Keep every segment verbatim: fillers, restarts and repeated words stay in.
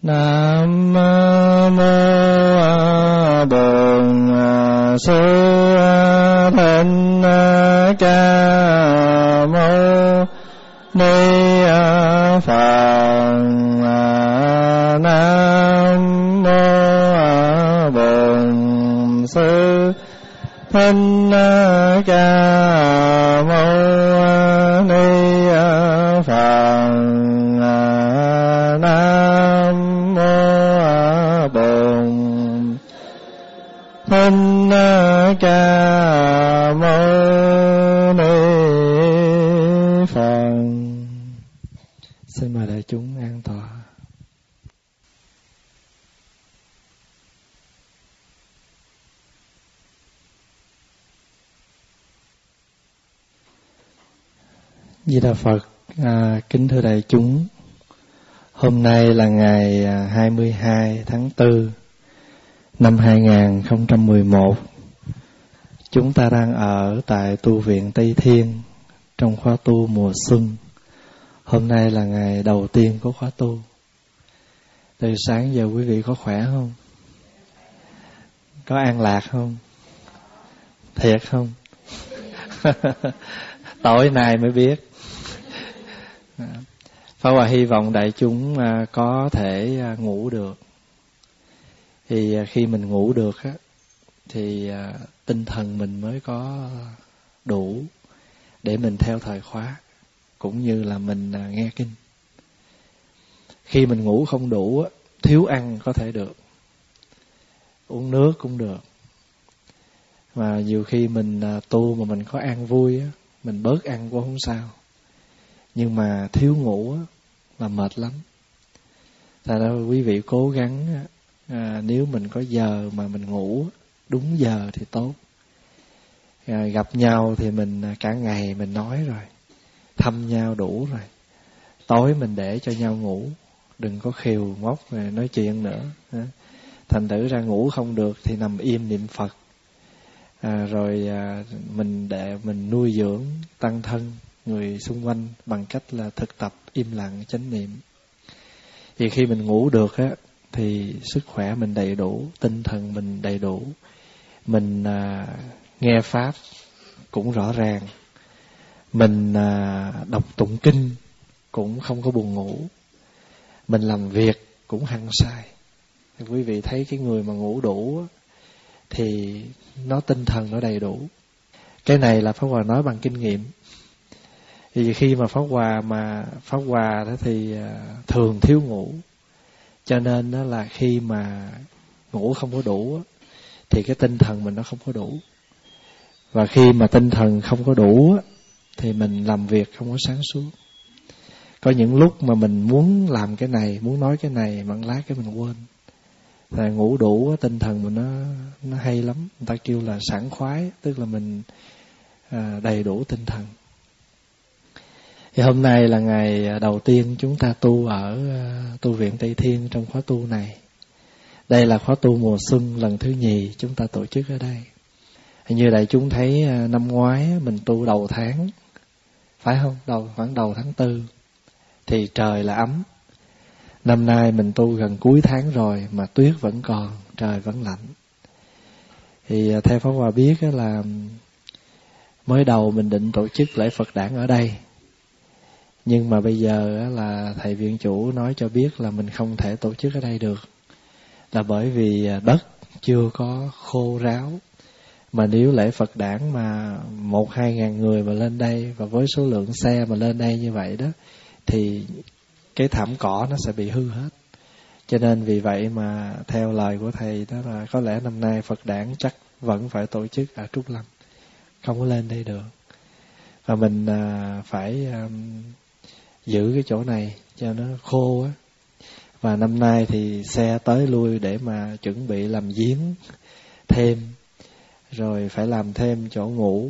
Nam mô Bổn Sư Thích Ca Mâu Ni Phật. Nam mô Bổn Sư Thích Ca Mâu Ni Phật. Nam mô Bổn Thích Ca Mâu Ni Phật. Xin mời đại chúng an tọa. Di Đà Phật. À, kính thưa đại chúng, hôm nay là ngày hai mươi hai tháng tư năm hai nghìn không trăm mười một. Chúng ta đang ở tại tu viện Tây Thiên trong khóa tu mùa xuân. Hôm nay là ngày đầu tiên của khóa tu. Từ sáng giờ quý vị có khỏe không? Có an lạc không? Thiệt không? Tối nay mới biết. Pháp Hòa hy vọng đại chúng có thể ngủ được. Thì khi mình ngủ được á, thì tinh thần mình mới có đủ để mình theo thời khóa, cũng như là mình nghe kinh. Khi mình ngủ không đủ á, thiếu ăn có thể được, uống nước cũng được. Mà nhiều khi mình tu mà mình có ăn vui á, mình bớt ăn cũng không sao. Nhưng mà thiếu ngủ á, là mệt lắm. Tại đó quý vị cố gắng à, nếu mình có giờ mà mình ngủ đúng giờ thì tốt. À, gặp nhau thì mình cả ngày mình nói rồi, thăm nhau đủ rồi. Tối mình để cho nhau ngủ, đừng có khều ngốc rồi nói chuyện nữa. Thành thử ra ngủ không được thì nằm im niệm Phật. À, rồi à, mình để mình nuôi dưỡng tăng thân người xung quanh bằng cách là thực tập im lặng chánh niệm. Thì khi mình ngủ được á, thì sức khỏe mình đầy đủ, tinh thần mình đầy đủ, mình à, nghe pháp cũng rõ ràng, mình à, đọc tụng kinh cũng không có buồn ngủ, mình làm việc cũng hăng say. Thì quý vị thấy cái người mà ngủ đủ á, thì nó tinh thần nó đầy đủ. Cái này là Pháp Hòa nói bằng kinh nghiệm. Thì khi mà Pháp Hòa mà Pháp Hòa đó thì thường thiếu ngủ, cho nên đó là khi mà ngủ không có đủ thì cái tinh thần mình nó không có đủ. Và khi mà tinh thần không có đủ thì mình làm việc không có sáng suốt. Có những lúc mà mình muốn làm cái này, muốn nói cái này mà lát cái mình quên. Là ngủ đủ tinh thần mình nó nó hay lắm. Người ta kêu là sảng khoái, tức là mình à, đầy đủ tinh thần. Thì hôm nay là ngày đầu tiên chúng ta tu ở tu viện Tây Thiên trong khóa tu này. Đây là khóa tu mùa xuân lần thứ nhì chúng ta tổ chức ở đây. Hình như đại chúng thấy năm ngoái mình tu đầu tháng, phải không? Đầu khoảng đầu tháng tư thì trời là ấm. Năm nay mình tu gần cuối tháng rồi mà tuyết vẫn còn, trời vẫn lạnh. Thì theo Pháp Hòa biết là mới đầu mình định tổ chức lễ Phật đản ở đây. Nhưng mà bây giờ là thầy viện chủ nói cho biết là mình không thể tổ chức ở đây được. Là bởi vì đất chưa có khô ráo. Mà nếu lễ Phật đản mà một hai ngàn người mà lên đây, và với số lượng xe mà lên đây như vậy đó, thì cái thảm cỏ nó sẽ bị hư hết. Cho nên vì vậy mà theo lời của thầy đó là có lẽ năm nay Phật đản chắc vẫn phải tổ chức ở Trúc Lâm, không có lên đây được. Và mình à, phải à, giữ cái chỗ này cho nó khô á. Và năm nay thì xe tới lui để mà chuẩn bị làm giếng thêm, rồi phải làm thêm chỗ ngủ,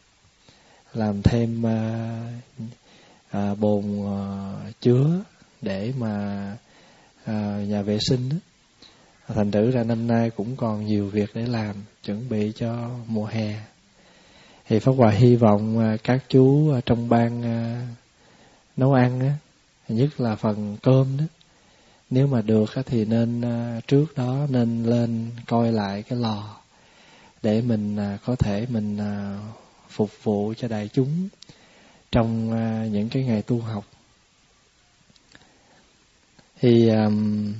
làm thêm à, à, bồn à, chứa để mà à, nhà vệ sinh đó. Thành thử ra năm nay cũng còn nhiều việc để làm, chuẩn bị cho mùa hè. Thì Pháp Hòa hy vọng à, các chú trong ban à, nấu ăn á, nhất là phần cơm đó, Nếu mà được thì nên trước đó nên lên coi lại cái lò để mình có thể mình phục vụ cho đại chúng trong những cái ngày tu học. Thì um,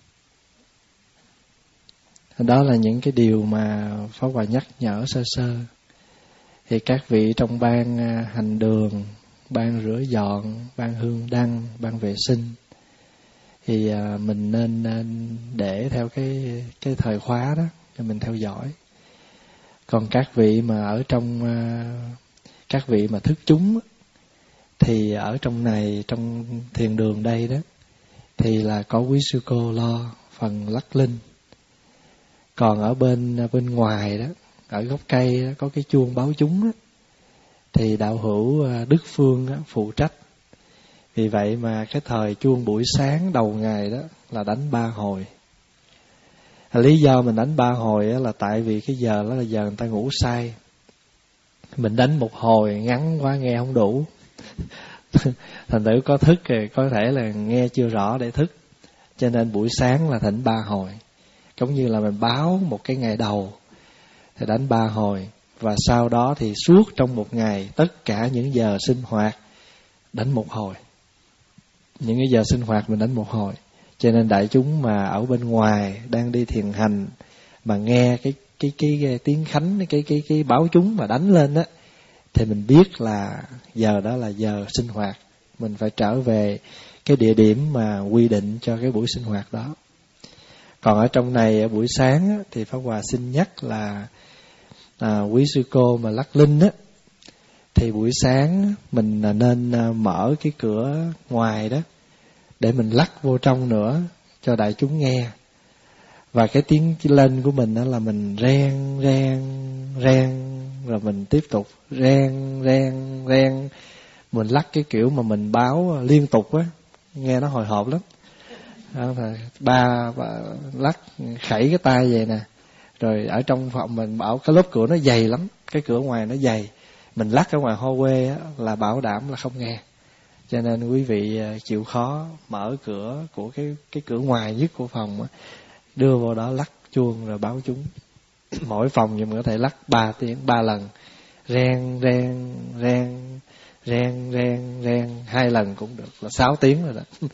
đó là những cái điều mà Pháp Hòa nhắc nhở sơ sơ. Thì các vị trong ban hành đường, ban rửa dọn, ban hương đăng, ban vệ sinh, thì uh, mình nên, nên để theo cái cái thời khóa đó cho mình theo dõi. Còn các vị mà ở trong uh, các vị mà thức chúng thì ở trong này, trong thiền đường đây đó, thì là có quý sư cô lo phần lắc linh. Còn ở bên bên ngoài đó, ở gốc cây đó, có cái chuông báo chúng đó, thì đạo hữu Đức Phương đó, phụ trách. Vì vậy mà cái thời chuông buổi sáng đầu ngày đó là đánh ba hồi. Lý do mình đánh ba hồi là tại vì cái giờ đó là giờ người ta ngủ say. Mình đánh một hồi ngắn quá nghe không đủ. Thành thử có thức thì có thể là nghe chưa rõ để thức. Cho nên buổi sáng là thỉnh ba hồi. Giống như là mình báo một cái ngày đầu thì đánh ba hồi. Và sau đó thì suốt trong một ngày, tất cả những giờ sinh hoạt đánh một hồi. Những cái giờ sinh hoạt mình đánh một hồi. Cho nên đại chúng mà ở bên ngoài đang đi thiền hành mà nghe cái cái cái, cái tiếng khánh, cái cái cái báo chúng mà đánh lên á, thì mình biết là giờ đó là giờ sinh hoạt. Mình phải trở về cái địa điểm mà quy định cho cái buổi sinh hoạt đó. Còn ở trong này ở buổi sáng á, thì Pháp Hòa xin nhắc là à, quý sư cô mà lắc linh á, thì buổi sáng mình nên mở cái cửa ngoài đó để mình lắc vô trong nữa cho đại chúng nghe. Và cái tiếng lên của mình đó là mình reng reng reng, rồi mình tiếp tục reng reng reng. Mình lắc cái kiểu mà mình báo liên tục á, nghe nó hồi hộp lắm. Ba, ba lắc khẩy cái tay vậy nè. Rồi ở trong phòng mình bảo cái lớp cửa nó dày lắm, cái cửa ngoài nó dày. Mình lắc ở ngoài hô quê á, là bảo đảm là không nghe. Cho nên quý vị chịu khó mở cửa của cái cái cửa ngoài nhất của phòng á, đưa vào đó lắc chuông rồi báo chúng. Mỗi phòng thì mình có thể lắc ba tiếng, ba lần. Reng reng reng reng reng reng hai lần cũng được, là sáu tiếng rồi đó.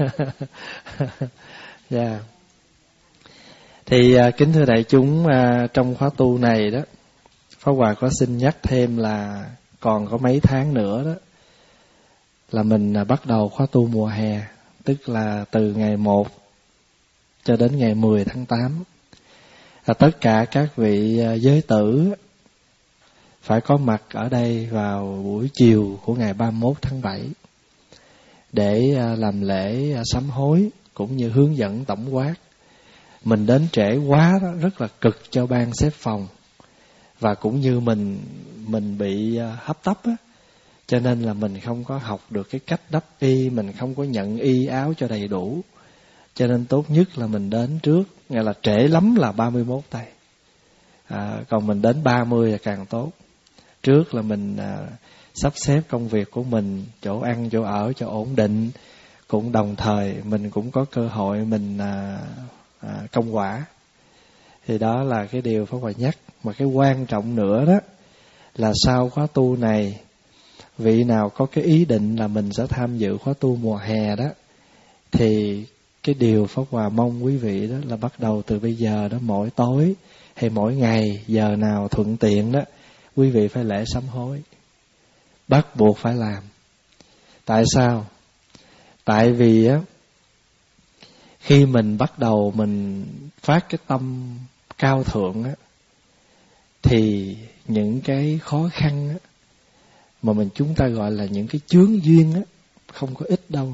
Yeah. Thì uh, kính thưa đại chúng, uh, trong khóa tu này đó, Pháp Hòa có xin nhắc thêm là còn có mấy tháng nữa đó là mình uh, bắt đầu khóa tu mùa hè, tức là từ ngày một cho đến ngày mười tháng tám. Là tất cả các vị uh, giới tử phải có mặt ở đây vào buổi chiều của ngày ba mươi mốt tháng bảy để uh, làm lễ uh, sám hối cũng như hướng dẫn tổng quát. Mình đến trễ quá đó, rất là cực cho ban xếp phòng. Và cũng như mình mình bị hấp tấp á, cho nên là mình không có học được cái cách đắp y, mình không có nhận y áo cho đầy đủ. Cho nên tốt nhất là mình đến trước, nghĩa là trễ lắm là ba mươi mốt tay. À, còn mình đến ba mươi là càng tốt. Trước là mình à, sắp xếp công việc của mình, chỗ ăn, chỗ ở cho ổn định. Cũng đồng thời mình cũng có cơ hội mình à, à, công quả. Thì đó là cái điều Pháp Hòa nhắc. Mà cái quan trọng nữa đó là sau khóa tu này, vị nào có cái ý định là mình sẽ tham dự khóa tu mùa hè đó, thì cái điều Pháp Hòa mong quý vị đó là bắt đầu từ bây giờ đó, mỗi tối hay mỗi ngày, giờ nào thuận tiện đó, quý vị phải lễ sám hối. Bắt buộc phải làm. Tại sao? Tại vì á, khi mình bắt đầu mình phát cái tâm cao thượng á, thì những cái khó khăn á, mà mình chúng ta gọi là những cái chướng duyên á, không có ít đâu.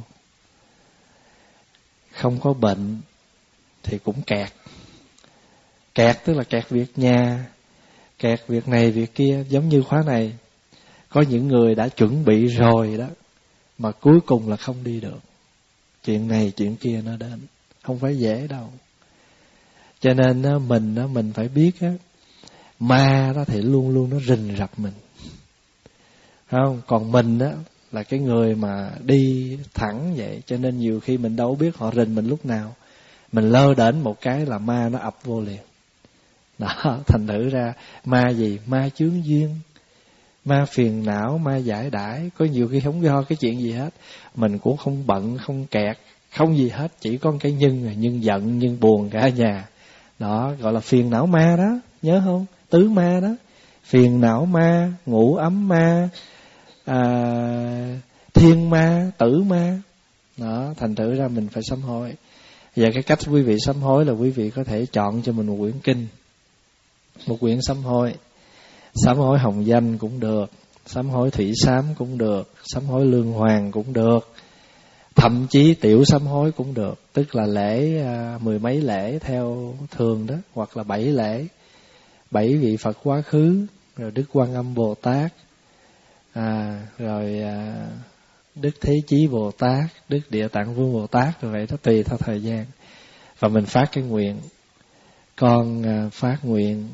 Không có bệnh thì cũng kẹt. Kẹt tức là kẹt việc nhà, kẹt việc này việc kia. Giống như khóa này, có những người đã chuẩn bị rồi đó, mà cuối cùng là không đi được. Chuyện này chuyện kia nó đến, không phải dễ đâu. Cho nên á, mình á, mình phải biết á, ma đó thì luôn luôn nó rình rập mình, không? Còn mình á là cái người mà đi thẳng vậy, cho nên nhiều khi mình đâu biết họ rình mình lúc nào. Mình lơ đễnh một cái là ma nó ập vô liền. Đó, thành thử ra ma gì? Ma chướng duyên, ma phiền não, ma giải đãi. Có nhiều khi không do cái chuyện gì hết, mình cũng không bận, không kẹt, không gì hết, chỉ có cái nhân, nhân giận, nhân buồn cả nhà. Đó, gọi là phiền não ma đó, nhớ không? Tứ ma đó. Phiền não ma, ngủ ấm ma, à, thiên ma, tử ma. Đó, thành thử ra mình phải sám hối. Và cái cách quý vị sám hối là quý vị có thể chọn cho mình một quyển kinh, một quyển sám hối. Sám hối hồng danh cũng được, sám hối thủy sám cũng được, sám hối lương hoàng cũng được, thậm chí tiểu sám hối cũng được. Tức là lễ à, mười mấy lễ theo thường đó, hoặc là bảy lễ, bảy vị Phật quá khứ, rồi Đức Quan Âm Bồ Tát, à, rồi à, Đức Thế Chí Bồ Tát, Đức Địa Tạng Vương Bồ Tát, rồi vậy đó, tùy theo thời gian. Và mình phát cái nguyện, con à, phát nguyện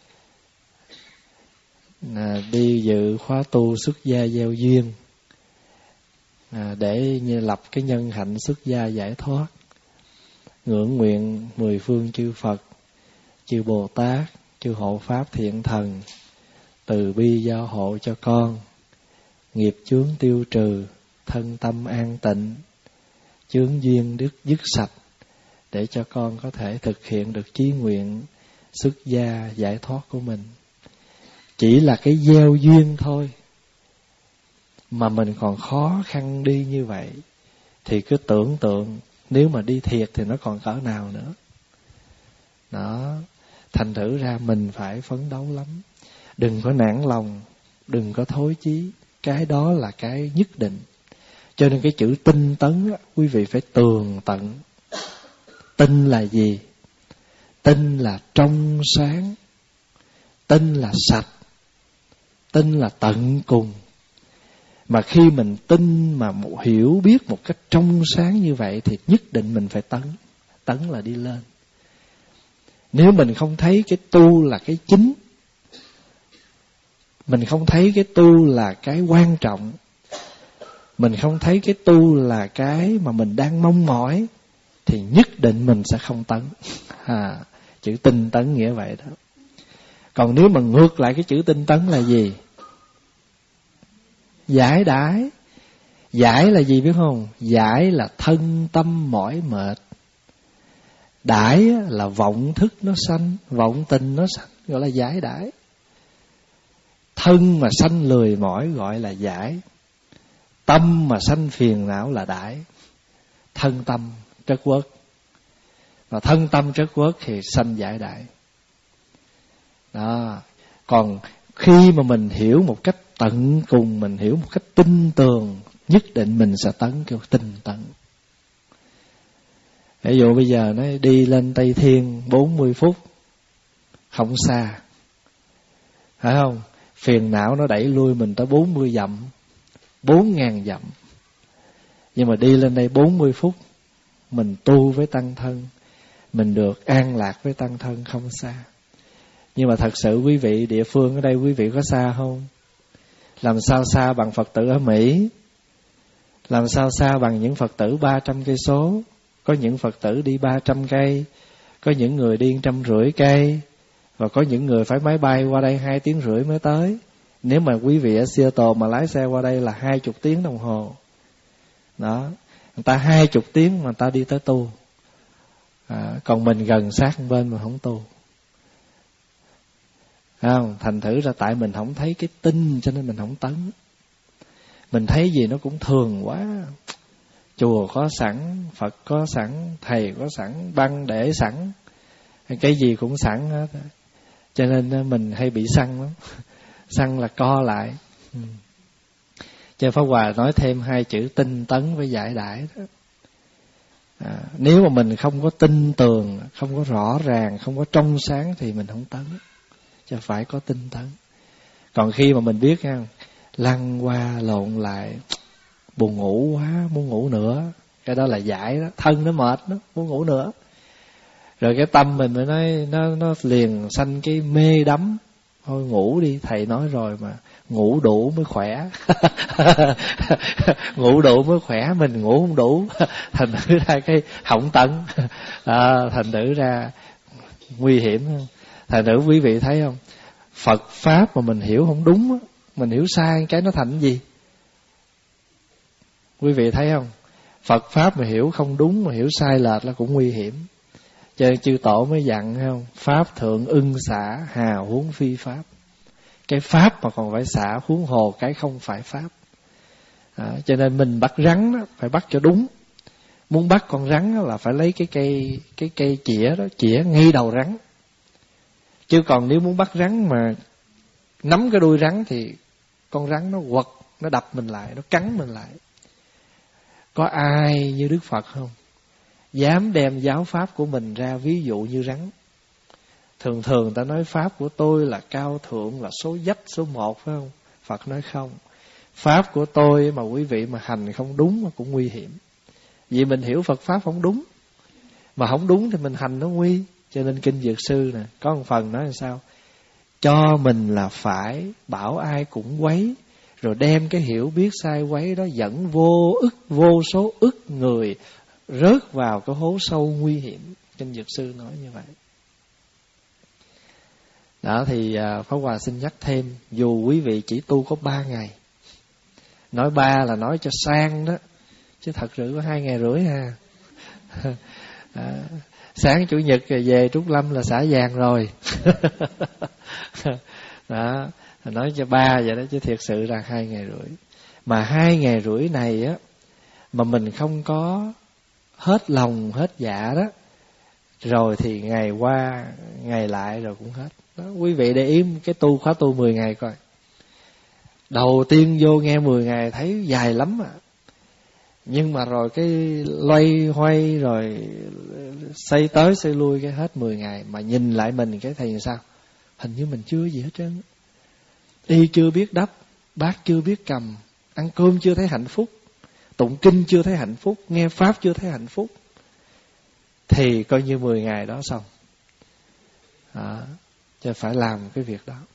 à, đi dự khóa tu xuất gia gieo duyên, à, để như lập cái nhân hạnh xuất gia giải thoát. Ngưỡng nguyện mười phương chư Phật, chư Bồ Tát, chư hộ pháp thiện thần từ bi giao hộ cho con, nghiệp chướng tiêu trừ, thân tâm an tịnh, chướng duyên đức dứt sạch, để cho con có thể thực hiện được chí nguyện xuất gia giải thoát của mình. Chỉ là cái gieo duyên thôi mà mình còn khó khăn đi như vậy, thì cứ tưởng tượng nếu mà đi thiệt thì nó còn cỡ nào nữa. Đó, thành thử ra mình phải phấn đấu lắm. Đừng có nản lòng, đừng có thối chí. Cái đó là cái nhất định. Cho nên cái chữ tinh tấn á, quý vị phải tường tận. Tinh là gì? Tinh là trong sáng, tinh là sạch, tinh là tận cùng. Mà khi mình tin mà một hiểu biết một cách trong sáng như vậy thì nhất định mình phải tấn. Tấn là đi lên. Nếu mình không thấy cái tu là cái chính, mình không thấy cái tu là cái quan trọng, mình không thấy cái tu là cái mà mình đang mong mỏi, thì nhất định mình sẽ không tấn. À, chữ tinh tấn nghĩa vậy đó. Còn nếu mà ngược lại cái chữ tinh tấn là gì? Giải đãi. Giải là gì biết không? Giải là thân tâm mỏi mệt. Đãi là vọng thức nó sanh, vọng tình nó sanh, gọi là giải đãi. Thân mà sanh lười mỏi gọi là giải. Tâm mà sanh phiền não là đãi. Thân tâm trất quốc. Và thân tâm trất quốc thì sanh giải đãi. Đó. Còn khi mà mình hiểu một cách tận cùng, mình hiểu một cách tinh tường, nhất định mình sẽ tấn kêu tinh tấn. Ví dụ bây giờ nó đi lên Tây Thiên bốn mươi phút, không xa, phải không? Phiền não nó đẩy lui mình tới bốn mươi dặm, bốn ngàn dặm. Nhưng mà đi lên đây bốn mươi phút, mình tu với tăng thân, mình được an lạc với tăng thân, không xa. Nhưng mà thật sự quý vị địa phương ở đây, quý vị có xa không? Làm sao xa bằng Phật tử ở Mỹ? Làm sao xa bằng những Phật tử ba trăm cây số? Có những Phật tử đi ba trăm cây, có những người đi trăm rưỡi cây, và có những người phải máy bay qua đây hai tiếng rưỡi mới tới. Nếu mà quý vị ở Seattle mà lái xe qua đây là hai chục tiếng đồng hồ. Đó, người ta hai chục tiếng mà người ta đi tới tu. À, còn mình gần sát bên mà không tu. Không, thành thử ra tại mình không thấy cái tinh cho nên mình không tấn. Mình thấy gì nó cũng thường quá. Chùa có sẵn, Phật có sẵn, thầy có sẵn, băng để sẵn, cái gì cũng sẵn hết. Cho nên mình hay bị săn lắm. Săn là co lại. ừ. Cho Pháp Hòa nói thêm hai chữ tinh tấn với giải đãi đó. À, nếu mà mình không có tinh tường, không có rõ ràng, không có trong sáng thì mình không tấn. Cho phải có tinh tấn. Còn khi mà mình biết nha, lăn qua lộn lại, buồn ngủ quá, muốn ngủ nữa, cái đó là giải đó, thân nó mệt đó, muốn ngủ nữa. Rồi cái tâm mình mới nói nó nó liền sanh cái mê đắm, thôi ngủ đi, thầy nói rồi mà, ngủ đủ mới khỏe. Ngủ đủ mới khỏe, mình ngủ không đủ, thành thử ra cái hỏng tận, à, thành thử ra nguy hiểm. Thành thử quý vị thấy không, Phật Pháp mà mình hiểu không đúng, mình hiểu sai cái nó thành gì? Quý vị thấy không? Phật Pháp mà hiểu không đúng, mà hiểu sai lệch là cũng nguy hiểm. Cho nên chư tổ mới dặn, thấy không? Pháp thượng ưng xả, hà huống phi Pháp. Cái Pháp mà còn phải xả, huống hồ cái không phải Pháp. À, cho nên mình bắt rắn đó, phải bắt cho đúng. Muốn bắt con rắn đó là phải lấy cái cây cái cây chĩa đó, chĩa ngay đầu rắn. Chứ còn nếu muốn bắt rắn mà nắm cái đuôi rắn thì con rắn nó quật, nó đập mình lại, nó cắn mình lại. Có ai như Đức Phật không? Dám đem giáo pháp của mình ra ví dụ như rắn. Thường thường ta nói pháp của tôi là cao thượng, là số dách, số một, phải không? Phật nói không. Pháp của tôi mà quý vị mà hành không đúng mà cũng nguy hiểm. Vì mình hiểu Phật Pháp không đúng. Mà không đúng thì mình hành nó nguy. Cho nên Kinh Dược Sư nè, có một phần nói là sao? Cho mình là phải, bảo ai cũng quấy. Rồi đem cái hiểu biết sai quấy đó dẫn vô ức, vô số ức người rớt vào cái hố sâu nguy hiểm. Kinh Dược Sư nói như vậy. Đó thì Pháp Hòa xin nhắc thêm, dù quý vị chỉ tu có ba ngày, nói ba là nói cho sang đó, chứ thật sự có hai ngày rưỡi ha. À, sáng chủ nhật về Trúc Lâm là xả vàng rồi. Đó, nói cho ba vậy đó, chứ thiệt sự là hai ngày rưỡi. Mà hai ngày rưỡi này á, mà mình không có hết lòng hết dạ đó, rồi thì ngày qua ngày lại rồi cũng hết. Đó, quý vị để ý cái tu khóa tu mười ngày coi. Đầu tiên vô nghe mười ngày thấy dài lắm à. Nhưng mà rồi cái loay hoay rồi xây tới xây lui cái hết mười ngày. Mà nhìn lại mình cái thầy sao? Hình như mình chưa gì hết trơn. Y chưa biết đắp, bát chưa biết cầm, ăn cơm chưa thấy hạnh phúc, tụng kinh chưa thấy hạnh phúc, nghe pháp chưa thấy hạnh phúc. Thì coi như mười ngày đó xong. Đó, cho phải làm cái việc đó.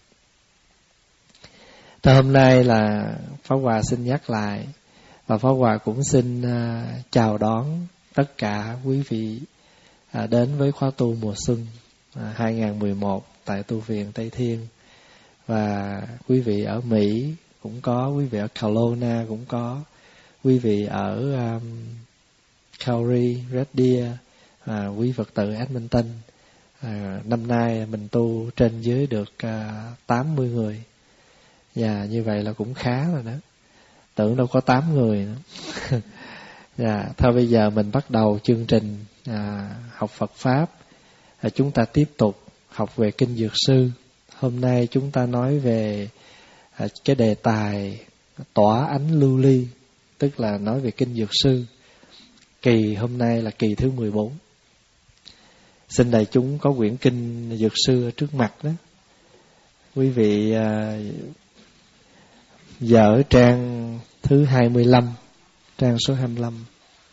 Thì hôm nay là Pháp Hòa xin nhắc lại, và Pháp Hòa cũng xin uh, chào đón tất cả quý vị uh, đến với khóa tu mùa xuân uh, hai không một một tại tu viện Tây Thiên. Và quý vị ở Mỹ cũng có, quý vị ở Kelowna cũng có, quý vị ở um, Calgary, Red Deer, uh, quý Phật tử Edmonton. À, năm nay mình tu trên dưới được uh, tám mươi người. Và như vậy là cũng khá rồi đó. Tưởng đâu có tám người nữa. Dạ, thôi bây giờ mình bắt đầu chương trình à, học Phật Pháp. À, chúng ta tiếp tục học về Kinh Dược Sư. Hôm nay chúng ta nói về à, cái đề tài tỏa ánh lưu ly, tức là nói về Kinh Dược Sư. Kỳ hôm nay là kỳ thứ mười bốn. Xin đại chúng có quyển Kinh Dược Sư ở trước mặt đó. Quý vị à, dở trang thứ hai mươi lăm, trang số hai mươi lăm.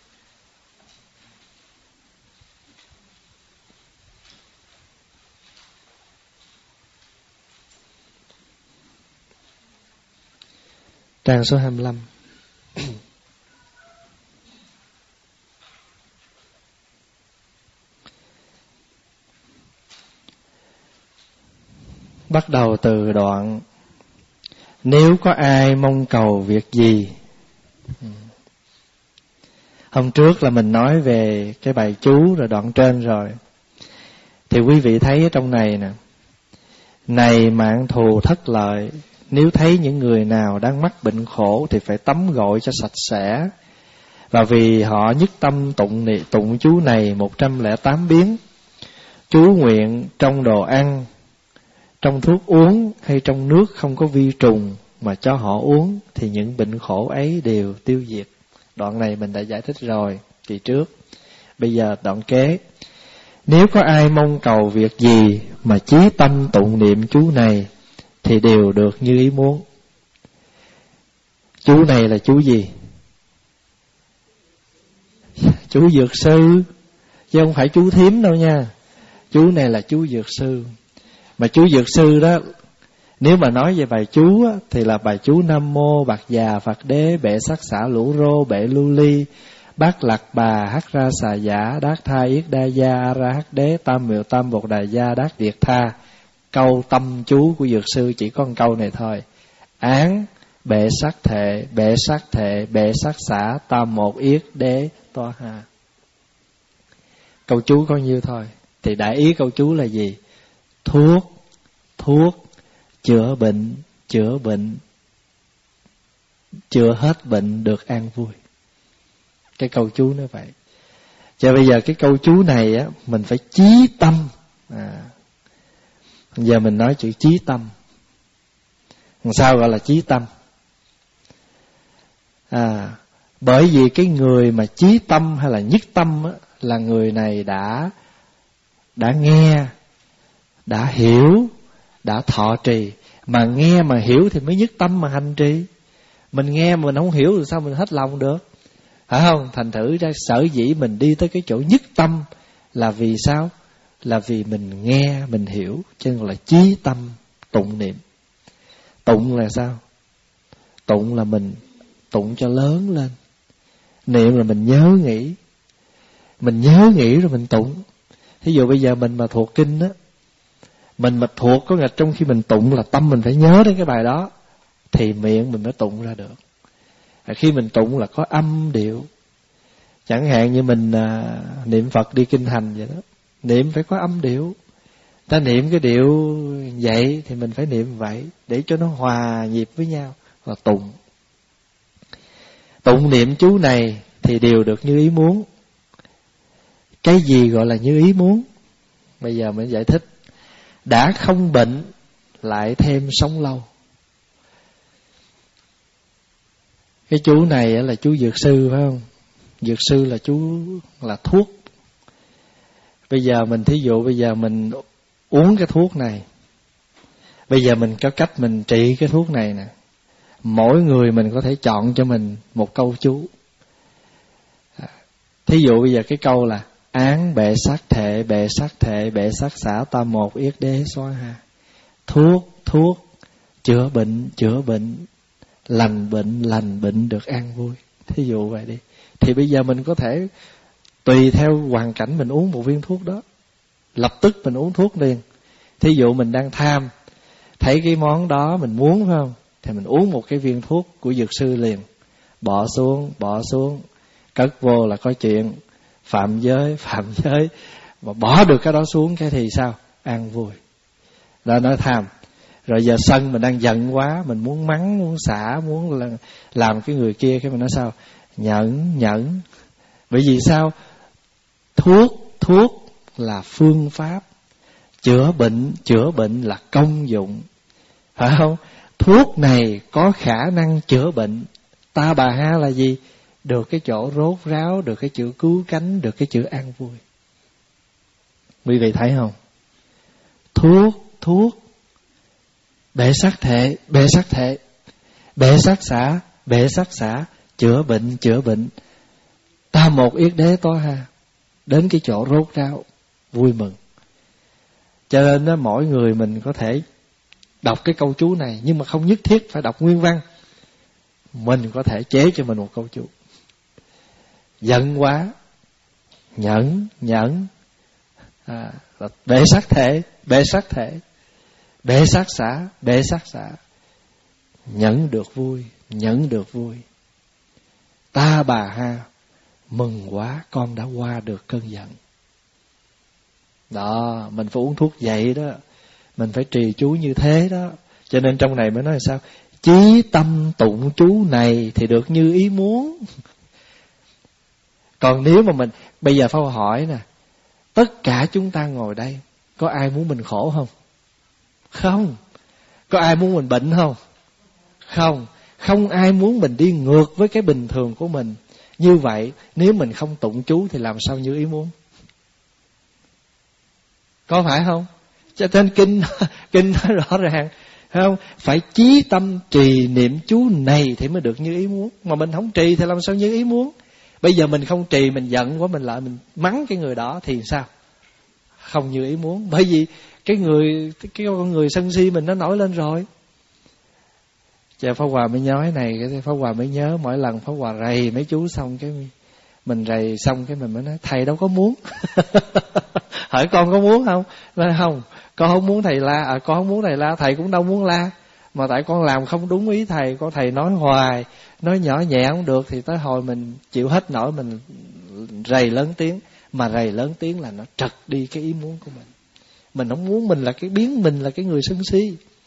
Trang số hai mươi lăm. Bắt đầu từ đoạn: nếu có ai mong cầu việc gì. Hôm trước là mình nói về cái bài chú rồi đoạn trên rồi. Thì quý vị thấy ở trong này nè: này mạng thù thất lợi, nếu thấy những người nào đang mắc bệnh khổ thì phải tắm gội cho sạch sẽ. Và vì họ nhất tâm tụng niệm tụng chú này một trăm lẻ tám biến. Chú nguyện trong đồ ăn, trong thuốc uống hay trong nước không có vi trùng mà cho họ uống thì những bệnh khổ ấy đều tiêu diệt. Đoạn này mình đã giải thích rồi kỳ trước. Bây giờ đoạn kế: nếu có ai mong cầu việc gì mà chí tâm tụng niệm chú này thì đều được như ý muốn. Chú này là chú gì? Chú Dược Sư, chứ không phải chú thím đâu nha. Chú này là chú Dược Sư. Mà chú Dược Sư đó Nếu mà nói về bài chú á, thì là bài chú Nam Mô Bạc Già Phật Đế Bệ Sắc Xả Lũ Rô Bệ Lưu Ly Bát Lạc Bà Hắc Ra Xà Giả Đát Tha Yết Đa Gia A Ra Hắc Đế Tam Miệu Tam Bột Đà Gia Đát Điệt Tha. Câu tâm chú của Dược Sư chỉ có một câu này thôi: án bệ sắc thệ bệ sắc thệ bệ sắc xả tam một yết đế toa ha. Câu chú có nhiêu thôi. Thì đại ý câu chú là gì? Thuốc thuốc chữa bệnh chữa bệnh chữa hết bệnh được an vui. Cái câu chú nó vậy. Cho bây giờ cái câu chú này á, mình phải chí tâm. À, giờ mình nói chữ chí tâm. Sao gọi là chí tâm? À, bởi vì cái người mà chí tâm hay là nhất tâm á, là người này đã đã nghe, đã hiểu, đã thọ trì. Mà nghe mà hiểu thì mới nhất tâm mà hành trì. Mình nghe mà mình không hiểu thì sao mình hết lòng được, phải không? Thành thử ra sở dĩ mình đi tới cái chỗ nhất tâm là vì sao? Là vì mình nghe, mình hiểu, cho nên là chí tâm tụng niệm. Tụng là sao? Tụng là mình tụng cho lớn lên. Niệm là mình nhớ nghĩ. Mình nhớ nghĩ rồi mình tụng. Thí dụ bây giờ mình mà thuộc kinh á, mình mà thuộc có nghĩa trong khi mình tụng là tâm mình phải nhớ đến cái bài đó, thì miệng mình mới tụng ra được. Khi mình tụng là có âm điệu. Chẳng hạn như mình à, niệm Phật đi kinh hành vậy đó, niệm phải có âm điệu. Ta niệm cái điệu vậy thì mình phải niệm vậy, để cho nó hòa nhịp với nhau là tụng. Tụng niệm chú này thì đều được như ý muốn. Cái gì gọi là như ý muốn? Bây giờ mình giải thích. Đã không bệnh lại thêm sống lâu. Cái chú này là chú Dược Sư phải không? Dược Sư là chú là thuốc. Bây giờ mình thí dụ bây giờ mình uống cái thuốc này, bây giờ mình có cách mình trị cái thuốc này nè. Mỗi người mình có thể chọn cho mình một câu chú. Thí dụ bây giờ cái câu là án bệ sát thệ bệ sát thệ bệ sát xả tam một yết đế xoa ha. Thuốc thuốc chữa bệnh chữa bệnh, lành bệnh lành bệnh được an vui. Thí dụ vậy đi. Thì bây giờ mình có thể tùy theo hoàn cảnh mình uống một viên thuốc đó, lập tức mình uống thuốc liền. Thí dụ mình đang tham, thấy cái món đó mình muốn phải không, thì mình uống một cái viên thuốc của Dược Sư liền. Bỏ xuống bỏ xuống, cất vô là có chuyện. Phạm giới phạm giới, mà bỏ được cái đó xuống cái thì sao? An vui. Đó nói tham. Rồi giờ sân mình đang giận quá, mình muốn mắng, muốn xả, muốn là làm cái người kia, cái mình nói sao? Nhẫn, nhẫn. Bởi vì sao? Thuốc, thuốc là phương pháp. Chữa bệnh, chữa bệnh là công dụng. Phải không? Thuốc này có khả năng chữa bệnh. Ta bà ha là gì? Được cái chỗ rốt ráo, được cái chữ cứu cánh, được cái chữ an vui. Quý vị thấy không? Thuốc, thuốc. Bệ sắc thệ, bệ sắc thệ. Bệ sắc xả, bệ sắc xả. Chữa bệnh, chữa bệnh. Ta một yết đế tối ha. Đến cái chỗ rốt ráo, vui mừng. Cho nên đó, mỗi người mình có thể đọc cái câu chú này, nhưng mà không nhất thiết phải đọc nguyên văn. Mình có thể chế cho mình một câu chú. Giận quá, nhẫn, nhẫn. À, bệ sắc thể, bệ sắc thể. Bệ sắc xả, bệ sắc xả. Nhẫn được vui, nhẫn được vui. Ta bà ha, mừng quá, con đã qua được cơn giận. Đó, mình phải uống thuốc vậy đó. Mình phải trì chú như thế đó. Cho nên trong này mới nói là sao? Chí tâm tụng chú này thì được như ý muốn. Còn nếu mà mình, bây giờ phải hỏi nè, tất cả chúng ta ngồi đây, có ai muốn mình khổ không? Không. Có ai muốn mình bệnh không? Không. Không ai muốn mình đi ngược với cái bình thường của mình. Như vậy, nếu mình không tụng chú thì làm sao như ý muốn? Có phải không? Cho nên kinh, kinh nói rõ ràng, phải không? Phải chí tâm trì niệm chú này thì mới được như ý muốn. Mà mình không trì thì làm sao như ý muốn? Bây giờ mình không trì, mình giận quá, mình lại mình mắng cái người đó thì sao? Không như ý muốn. Bởi vì cái người cái con người sân si mình nó nổi lên rồi. Cha Pháp Hòa mới nói này, cái Pháp Hòa mới nhớ mỗi lần Pháp Hòa rầy mấy chú xong cái mình rầy xong cái mình mới nói thầy đâu có muốn. Hỏi con có muốn không? Nói không, con không muốn thầy la. À, con không muốn thầy la, thầy cũng đâu muốn la. Mà tại con làm không đúng ý thầy, con thầy nói hoài, nói nhỏ nhẹ không được thì tới hồi mình chịu hết nổi mình rầy lớn tiếng. Mà rầy lớn tiếng là nó trật đi cái ý muốn của mình. Mình không muốn mình là cái biến mình là cái người sân si.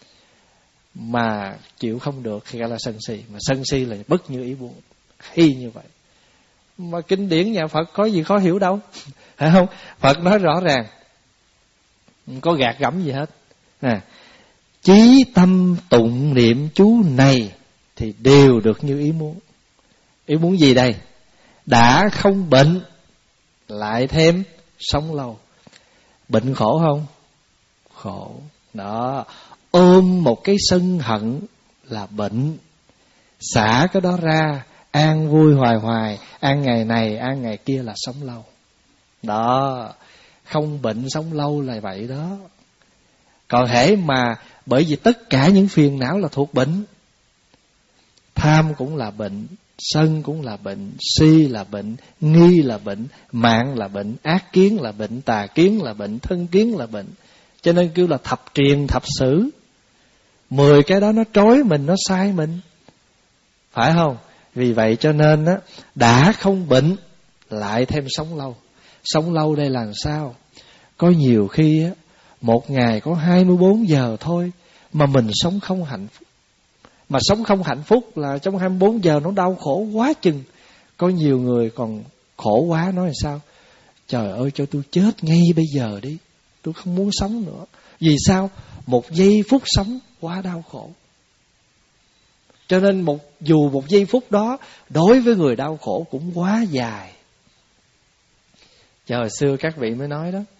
Mà chịu không được thì gọi là sân si. Mà sân si là bất như ý muốn. Khi như vậy. Mà kinh điển nhà Phật có gì khó hiểu đâu. Phải không? Phật nói rõ ràng, không có gạt gẫm gì hết. À, chí tâm tụng niệm chú này thì đều được như ý muốn. Ý muốn gì đây? Đã không bệnh lại thêm sống lâu. Bệnh khổ không? Khổ. Đó. Ôm một cái sân hận là bệnh. Xả cái đó ra, an vui hoài hoài, an ngày này, an ngày kia là sống lâu. Đó. Không bệnh sống lâu là vậy đó. Còn hễ mà bởi vì tất cả những phiền não là thuộc bệnh. Tham cũng là bệnh, sân cũng là bệnh, si là bệnh, nghi là bệnh, mạng là bệnh, ác kiến là bệnh, tà kiến là bệnh, thân kiến là bệnh. Cho nên kêu là thập triền thập sử. Mười cái đó nó trói mình, nó sai mình. Phải không? Vì vậy cho nên á, đã không bệnh lại thêm sống lâu. Sống lâu đây là sao? Có nhiều khi á, một ngày có hai mươi bốn giờ thôi mà mình sống không hạnh phúc. Mà sống không hạnh phúc là trong hai mươi bốn giờ nó đau khổ quá chừng. Có nhiều người còn khổ quá nói là sao? Trời ơi cho tôi chết ngay bây giờ đi, tôi không muốn sống nữa. Vì sao? Một giây phút sống quá đau khổ. Cho nên một dù một giây phút đó đối với người đau khổ cũng quá dài. Cho hồi xưa các vị mới nói đó,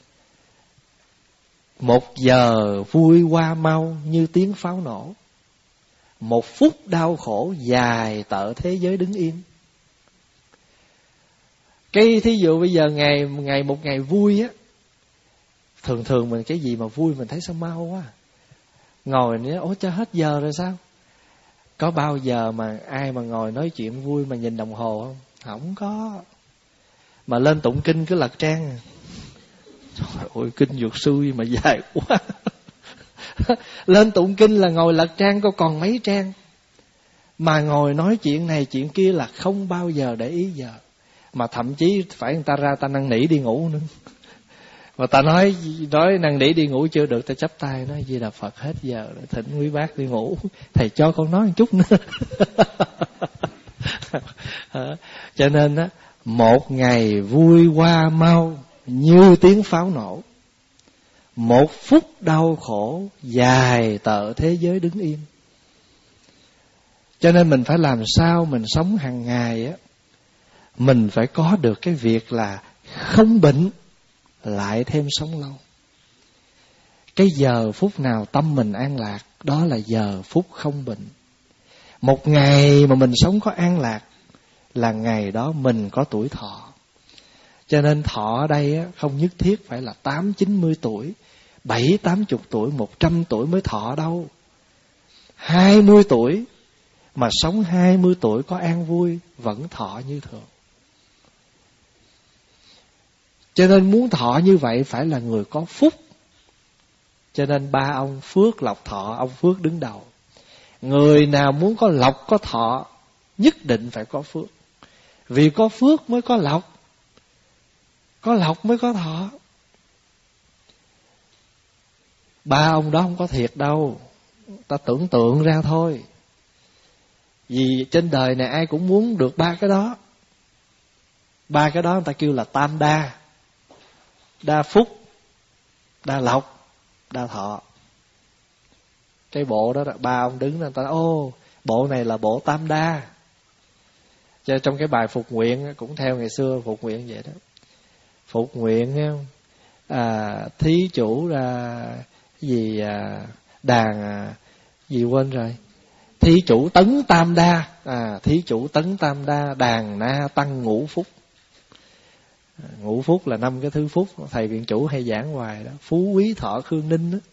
một giờ vui qua mau như tiếng pháo nổ, một phút đau khổ dài tợ thế giới đứng yên. Cái thí dụ bây giờ ngày ngày một ngày vui á, thường thường mình cái gì mà vui mình thấy sao mau quá. Ngồi nói ủa cho hết giờ rồi sao? Có bao giờ mà ai mà ngồi nói chuyện vui mà nhìn đồng hồ không? Không có. Mà lên tụng kinh cứ lật trang. Trời ơi kinh dược xui mà dài quá. Lên tụng kinh là ngồi lật trang có còn mấy trang. Mà ngồi nói chuyện này chuyện kia là không bao giờ để ý giờ. Mà thậm chí phải người ta ra ta năn nỉ đi ngủ nữa. Mà ta nói nói năn nỉ đi ngủ chưa được, ta chắp tay nói Di Đà Phật hết giờ rồi, thỉnh quý bác đi ngủ. Thầy cho con nói một chút nữa. Cho nên á, một ngày vui qua mau như tiếng pháo nổ, một phút đau khổ dài tợ thế giới đứng yên. Cho nên mình phải làm sao mình sống hàng ngày á, mình phải có được cái việc là không bệnh lại thêm sống lâu. Cái giờ phút nào tâm mình an lạc, đó là giờ phút không bệnh. Một ngày mà mình sống có an lạc là ngày đó mình có tuổi thọ. Cho nên thọ ở đây á, không nhất thiết phải là tám chín mươi tuổi, bảy tám chục tuổi, một trăm tuổi mới thọ đâu. Hai mươi tuổi mà sống hai mươi tuổi có an vui vẫn thọ như thường. Cho nên muốn thọ như vậy phải là người có phúc. Cho nên ba ông Phước lộc thọ, ông Phước đứng đầu. Người nào muốn có lộc có thọ nhất định phải có phước. Vì có phước mới có lộc, có lộc mới có thọ. Ba ông đó không có thiệt đâu, ta tưởng tượng ra thôi. Vì trên đời này ai cũng muốn được ba cái đó. Ba cái đó người ta kêu là tam đa. Đa phúc, đa lộc, đa thọ. Cái bộ đó ba ông đứng ra người ta nói, ô bộ này là bộ tam đa. Cho trong cái bài phục nguyện cũng theo ngày xưa phục nguyện vậy đó. Phục nguyện à, thí chủ ra gì à, đàn à, gì quên rồi. Thí chủ tấn tam đa, à thí chủ tấn tam đa, đàn na tăng ngũ phúc. Ngũ phúc là năm cái thứ phúc thầy viện chủ hay giảng hoài đó. Phú quý thọ khương ninh đó.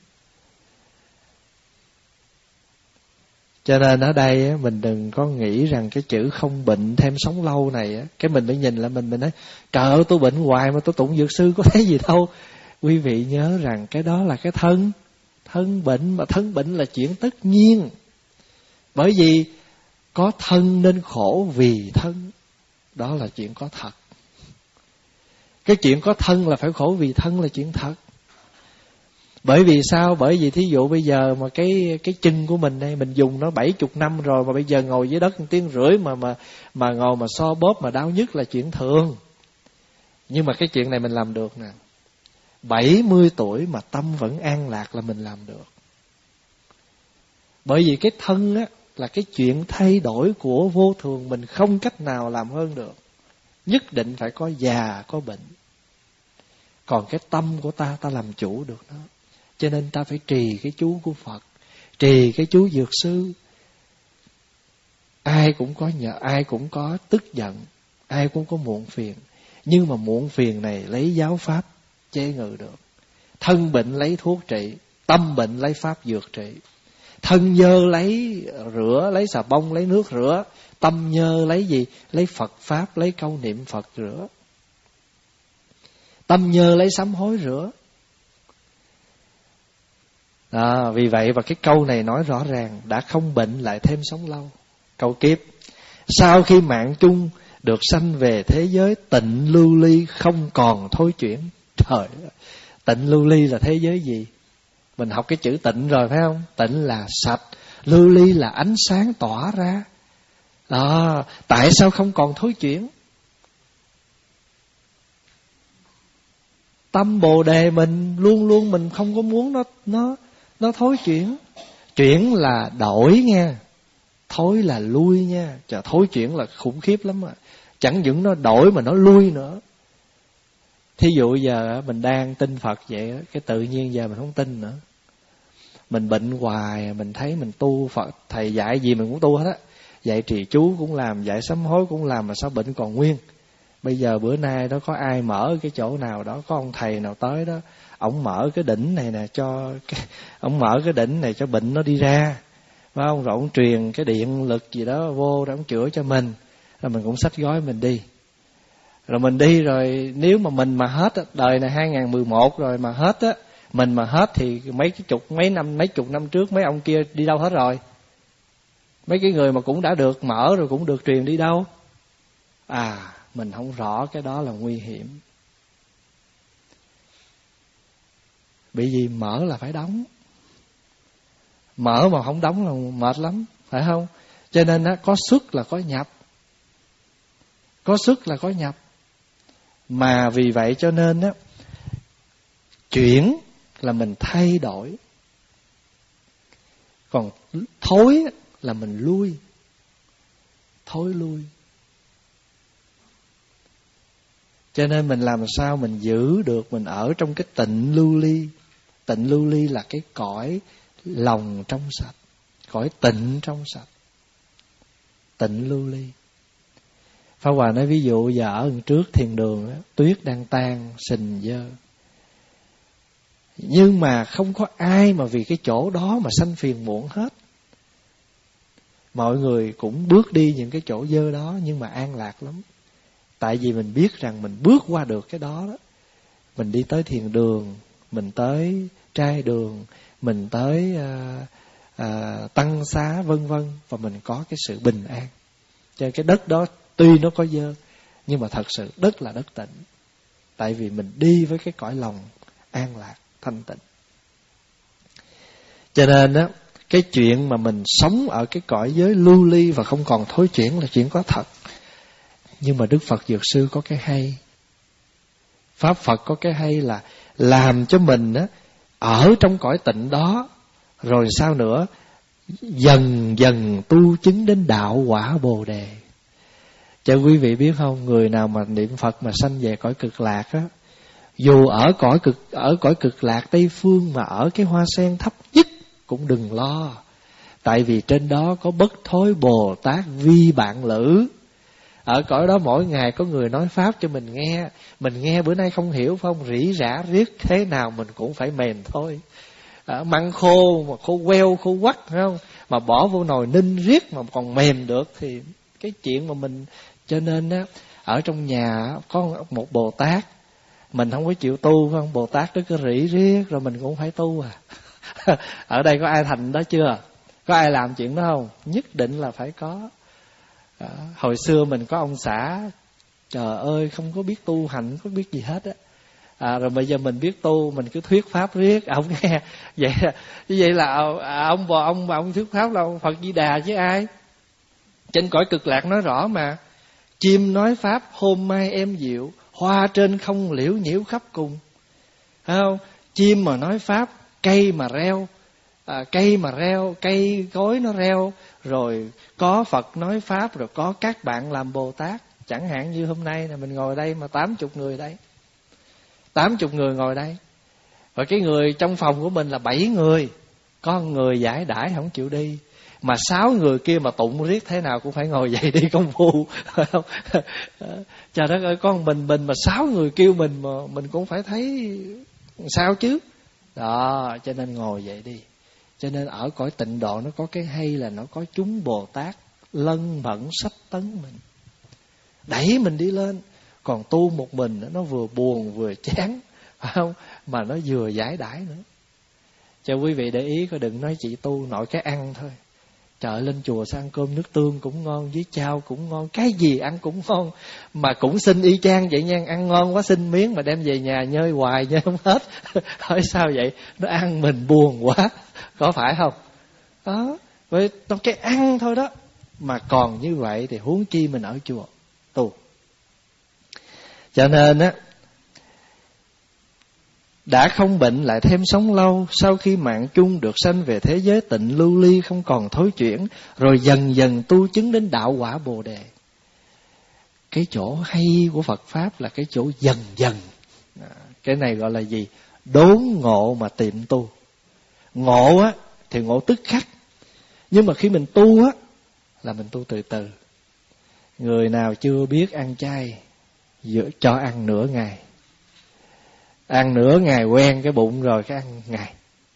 Cho nên ở đây mình đừng có nghĩ rằng cái chữ không bệnh thêm sống lâu này, cái mình mới nhìn lại mình mình nói trời ơi tôi bệnh hoài mà tôi tụng dược sư có thấy gì đâu. Quý vị nhớ rằng cái đó là cái thân. Thân bệnh, mà thân bệnh là chuyện tất nhiên. Bởi vì có thân nên khổ vì thân. Đó là chuyện có thật. Cái chuyện có thân là phải khổ vì thân là chuyện thật. Bởi vì sao? Bởi vì thí dụ bây giờ mà cái cái chân của mình đây mình dùng nó bảy chục năm rồi mà bây giờ ngồi dưới đất một tiếng rưỡi mà mà mà ngồi mà so bóp mà đau nhức là chuyện thường. Nhưng mà cái chuyện này mình làm được nè. bảy mươi tuổi mà tâm vẫn an lạc là mình làm được. Bởi vì cái thân á là cái chuyện thay đổi của vô thường, mình không cách nào làm hơn được. Nhất định phải có già, có bệnh. Còn cái tâm của ta, ta làm chủ được nó. Cho nên ta phải trì cái chú của Phật, trì cái chú dược sư. Ai cũng có nhờ, ai cũng có tức giận, ai cũng có muộn phiền. Nhưng mà muộn phiền này lấy giáo pháp chế ngự được. Thân bệnh lấy thuốc trị, tâm bệnh lấy pháp dược trị. Thân nhơ lấy rửa, lấy xà bông, lấy nước rửa. Tâm nhơ lấy gì? Lấy Phật pháp, lấy câu niệm Phật rửa. Tâm nhơ lấy sám hối rửa. À, vì vậy và cái câu này nói rõ ràng, đã không bệnh lại thêm sống lâu. Câu kiếp: sau khi mạng chung được sanh về thế giới tịnh lưu ly, không còn thối chuyển. Trời ơi, tịnh lưu ly là thế giới gì? Mình học cái chữ tịnh rồi phải không? Tịnh là sạch, lưu ly là ánh sáng tỏa ra. À, tại sao không còn thối chuyển? Tâm Bồ Đề mình luôn luôn mình không có muốn nó nó nó thối chuyển. Chuyển là đổi nha, thối là lui nha. Chà, thối chuyển là khủng khiếp lắm à. Chẳng những nó đổi mà nó lui nữa. Thí dụ giờ mình đang tin Phật vậy, cái tự nhiên giờ mình không tin nữa. Mình bệnh hoài, mình thấy mình tu Phật, thầy dạy gì mình cũng tu hết á. Dạy trì chú cũng làm, dạy sám hối cũng làm, mà sao bệnh còn nguyên. Bây giờ bữa nay đó có ai mở cái chỗ nào đó, có ông thầy nào tới đó, ổng mở cái đỉnh này nè cho cái, ổng mở cái đỉnh này cho bệnh nó đi ra, phải không? Rồi ổng truyền cái điện lực gì đó vô để ổng chữa cho mình, rồi mình cũng xách gói mình đi. Rồi mình đi rồi nếu mà mình mà hết á, đời này hai không một một rồi mà hết á, mình mà hết thì mấy cái chục mấy năm mấy chục năm trước mấy ông kia đi đâu hết rồi? Mấy cái người mà cũng đã được mở rồi cũng được truyền đi đâu? À, mình không rõ cái đó là nguy hiểm. Bởi vì mở là phải đóng. Mở mà không đóng là mệt lắm, phải không? Cho nên á, có xuất là có nhập. Có xuất là có nhập. Mà vì vậy cho nên á, chuyển là mình thay đổi. Còn thối là mình lui. Thối lui. Cho nên mình làm sao mình giữ được, mình ở trong cái tịnh lưu ly. Tịnh lưu ly là cái cõi lòng trong sạch, cõi tịnh trong sạch. Tịnh lưu ly. Pháp Hòa nói ví dụ giờ ở trước thiền đường đó, tuyết đang tan, sình dơ. Nhưng mà không có ai mà vì cái chỗ đó mà sanh phiền muộn hết. Mọi người cũng bước đi những cái chỗ dơ đó nhưng mà an lạc lắm. Tại vì mình biết rằng mình bước qua được cái đó đó. Mình đi tới thiền đường, mình tới trai đường, mình tới à, à, tăng xá vân vân, và mình có cái sự bình an. Cho nên cái đất đó tuy nó có dơ nhưng mà thật sự đất là đất tịnh. Tại vì mình đi với cái cõi lòng an lạc, thanh tịnh. Cho nên á, cái chuyện mà mình sống ở cái cõi giới lưu ly và không còn thối chuyển là chuyện có thật. Nhưng mà Đức Phật Dược Sư có cái hay, Pháp Phật có cái hay là làm cho mình á, ở trong cõi tịnh đó, rồi sao nữa, dần dần tu chứng đến đạo quả Bồ Đề. Cho quý vị biết không, người nào mà niệm Phật mà sanh về cõi cực lạc á, dù ở cõi cực ở cõi cực lạc Tây Phương mà ở cái hoa sen thấp nhất cũng đừng lo. Tại vì trên đó có bất thối Bồ Tát vi bạn lữ. Ở cõi đó mỗi ngày có người nói pháp cho mình nghe. Mình nghe bữa nay không hiểu phải không, rỉ rả riết thế nào mình cũng phải mềm thôi. À, măng khô mà khô queo khô quắt phải không, mà bỏ vô nồi ninh riết mà còn mềm được thì cái chuyện mà mình. Cho nên á, ở trong nhà có một Bồ Tát, mình không có chịu tu phải không, Bồ Tát nó cứ rỉ riết rồi mình cũng phải tu à. Ở đây có ai thành đó chưa? Có ai làm chuyện đó không? Nhất định là phải có. À, hồi xưa mình có ông xã, trời ơi không có biết tu hành, không có biết gì hết á. À, rồi bây giờ mình biết tu, mình cứ thuyết pháp riết, ông nghe vậy như vậy là ông bò ông mà ông thuyết pháp là ông Phật Di Đà chứ ai. Trên cõi cực lạc nói rõ mà, chim nói pháp hôm mai em diệu, hoa trên không liễu nhiễu khắp cùng. Thấy không? Chim mà nói pháp, cây mà reo, à, cây mà reo, cây cối nó reo, rồi có Phật nói pháp, rồi có các bạn làm Bồ Tát. Chẳng hạn như hôm nay là mình ngồi đây mà tám chục người đây, tám chục người ngồi đây, và cái người trong phòng của mình là bảy người, có người giải đãi không chịu đi, mà sáu người kia mà tụng riết thế nào cũng phải ngồi dậy đi công phu. Trời đất ơi, con mình mình mà sáu người kêu mình mà mình cũng phải thấy sao chứ. Đó, cho nên ngồi dậy đi. Cho nên ở cõi tịnh độ nó có cái hay là nó có chúng Bồ Tát lân bẩn sách tấn mình, đẩy mình đi lên. Còn tu một mình nó vừa buồn vừa chán, phải không? Mà nó vừa giải đãi nữa. Cho quý vị để ý, có đừng nói chỉ tu nội cái ăn thôi. Trời, lên chùa sao ăn cơm nước tương cũng ngon, với chao cũng ngon, cái gì ăn cũng ngon. Mà cũng xin y chang vậy nha, ăn ngon quá xin miếng mà đem về nhà nhơi hoài nhơi không hết. Hỏi sao vậy? Nó ăn mình buồn quá, có phải không? Đó, với cái ăn thôi đó. Mà còn như vậy thì huống chi mình ở chùa tu. Cho nên á, đã không bệnh lại thêm sống lâu, sau khi mạng chung được sanh về thế giới tịnh lưu ly không còn thối chuyển, rồi dần dần tu chứng đến đạo quả Bồ Đề. Cái chỗ hay của Phật Pháp là cái chỗ dần dần. Cái này gọi là gì? Đốn ngộ mà tiệm tu. Ngộ á thì ngộ tức khắc, nhưng mà khi mình tu á là mình tu từ từ. Người nào chưa biết ăn chay cho ăn nửa ngày, ăn nửa ngày quen cái bụng rồi cái ăn ngày,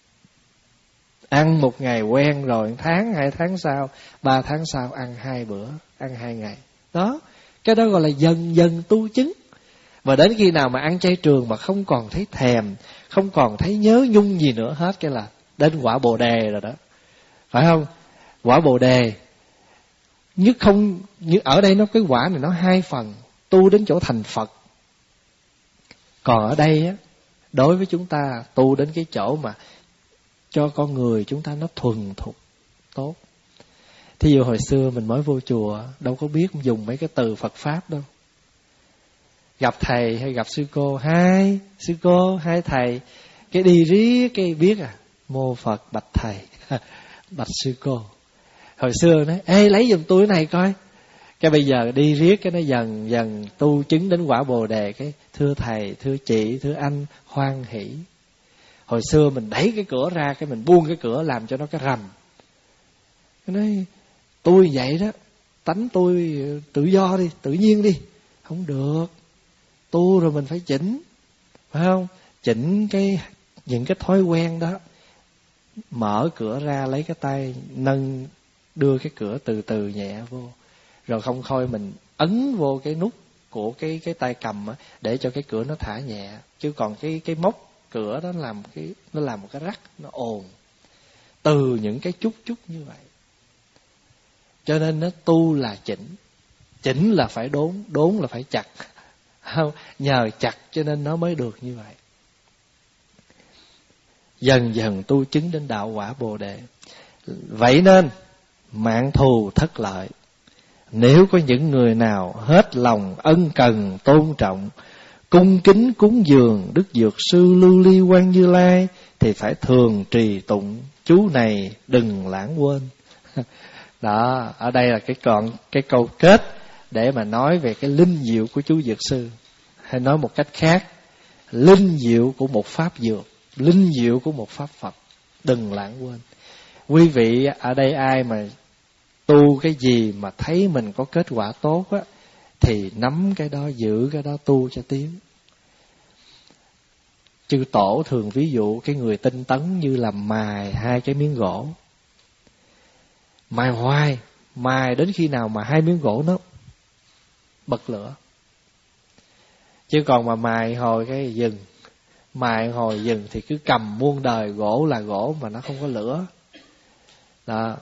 ăn một ngày quen rồi tháng, hai tháng sau, ba tháng sau ăn hai bữa, ăn hai ngày. Đó, cái đó gọi là dần dần tu chứng. Và đến khi nào mà ăn chay trường mà không còn thấy thèm, không còn thấy nhớ nhung gì nữa hết, cái là đến quả Bồ Đề rồi đó, phải không? Quả Bồ Đề nhất không, như ở đây nó cái quả này nó hai phần, tu đến chỗ thành Phật. Còn ở đây á, đối với chúng ta tu đến cái chỗ mà cho con người chúng ta nó thuần thục tốt. Thí dụ hồi xưa mình mới vô chùa đâu có biết dùng mấy cái từ Phật Pháp đâu. Gặp thầy hay gặp sư cô, hai sư cô, hai thầy, cái đi riết cái biết à, mô Phật bạch thầy, bạch sư cô. Hồi xưa nói, ê lấy giùm tôi cái này coi. Cái bây giờ đi riết cái nó dần dần tu chứng đến quả Bồ Đề, cái thưa thầy, thưa chị, thưa anh, hoan hỷ. Hồi xưa mình đẩy cái cửa ra, cái mình buông cái cửa làm cho nó cái rầm. Cái nói, tôi vậy đó, tánh tôi tự do đi, tự nhiên đi. Không được, tu rồi mình phải chỉnh, phải không? Chỉnh cái những cái thói quen đó. Mở cửa ra, lấy cái tay nâng, đưa cái cửa từ từ nhẹ vô. Rồi không thôi mình ấn vô cái nút của cái cái tay cầm á, để cho cái cửa nó thả nhẹ. Chứ còn cái cái móc cửa đó làm cái nó làm một cái rắc, nó ồn. Từ những cái chút chút như vậy. Cho nên nó tu là chỉnh. Chỉnh là phải đốn, đốn là phải chặt. Không, nhờ chặt cho nên nó mới được như vậy. Dần dần tu chứng đến đạo quả Bồ Đề. Vậy nên mạng thù thất lợi. Nếu có những người nào hết lòng ân cần tôn trọng, cung kính cúng dường Đức Dược Sư Lưu Ly Quang Như Lai, thì phải thường trì tụng chú này đừng lãng quên. Đó, ở đây là cái còn cái câu kết để mà nói về cái linh diệu của chú Dược Sư. Hay nói một cách khác, linh diệu của một pháp dược, linh diệu của một pháp Phật, đừng lãng quên. Quý vị ở đây ai mà tu cái gì mà thấy mình có kết quả tốt á, thì nắm cái đó, giữ cái đó, tu cho tiến. Chư tổ thường ví dụ cái người tinh tấn như là mài hai cái miếng gỗ. Mài hoài, mài đến khi nào mà hai miếng gỗ nó bật lửa. Chứ còn mà mài hồi cái dừng, mài hồi dừng thì cứ cầm muôn đời, gỗ là gỗ mà nó không có lửa. Đó.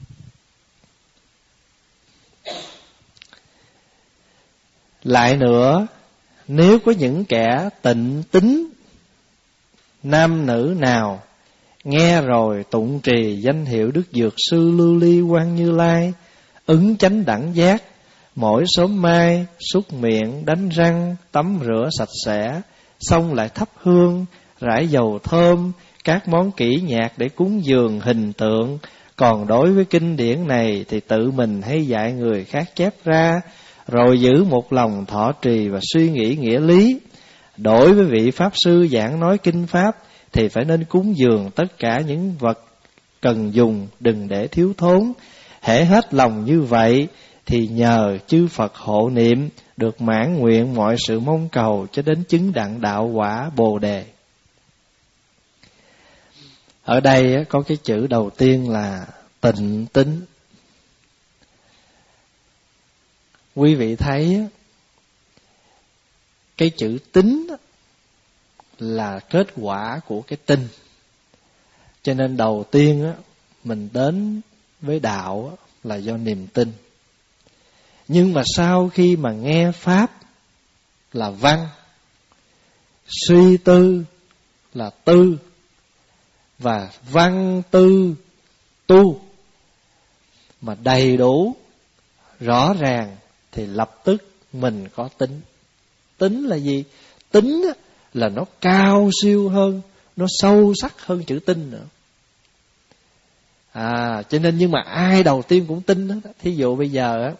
Lại nữa, nếu có những kẻ tịnh tín nam nữ nào nghe rồi tụng trì danh hiệu Đức Dược Sư Lưu Ly Quang Như Lai, ứng chánh đẳng giác, mỗi sớm mai súc miệng, đánh răng, tắm rửa sạch sẽ, xong lại thắp hương, rải dầu thơm, các món kỹ nhạc để cúng dường hình tượng. Còn đối với kinh điển này thì tự mình hay dạy người khác chép ra, rồi giữ một lòng thọ trì và suy nghĩ nghĩa lý. Đối với vị Pháp Sư giảng nói kinh Pháp thì phải nên cúng dường tất cả những vật cần dùng, đừng để thiếu thốn. Hễ hết lòng như vậy thì nhờ chư Phật hộ niệm, được mãn nguyện mọi sự mong cầu cho đến chứng đặng đạo quả Bồ Đề. Ở đây có cái chữ đầu tiên là tịnh tín. Quý vị thấy cái chữ tín là kết quả của cái tin. Cho nên đầu tiên mình đến với đạo là do niềm tin. Nhưng mà sau khi mà nghe Pháp là văn, suy tư là tư, và văn tư tu mà đầy đủ, rõ ràng thì lập tức mình có tính. Tính là gì? Tính là nó cao siêu hơn, nó sâu sắc hơn chữ tin nữa. À, cho nên nhưng mà ai đầu tiên cũng tin hết. Thí dụ bây giờ á,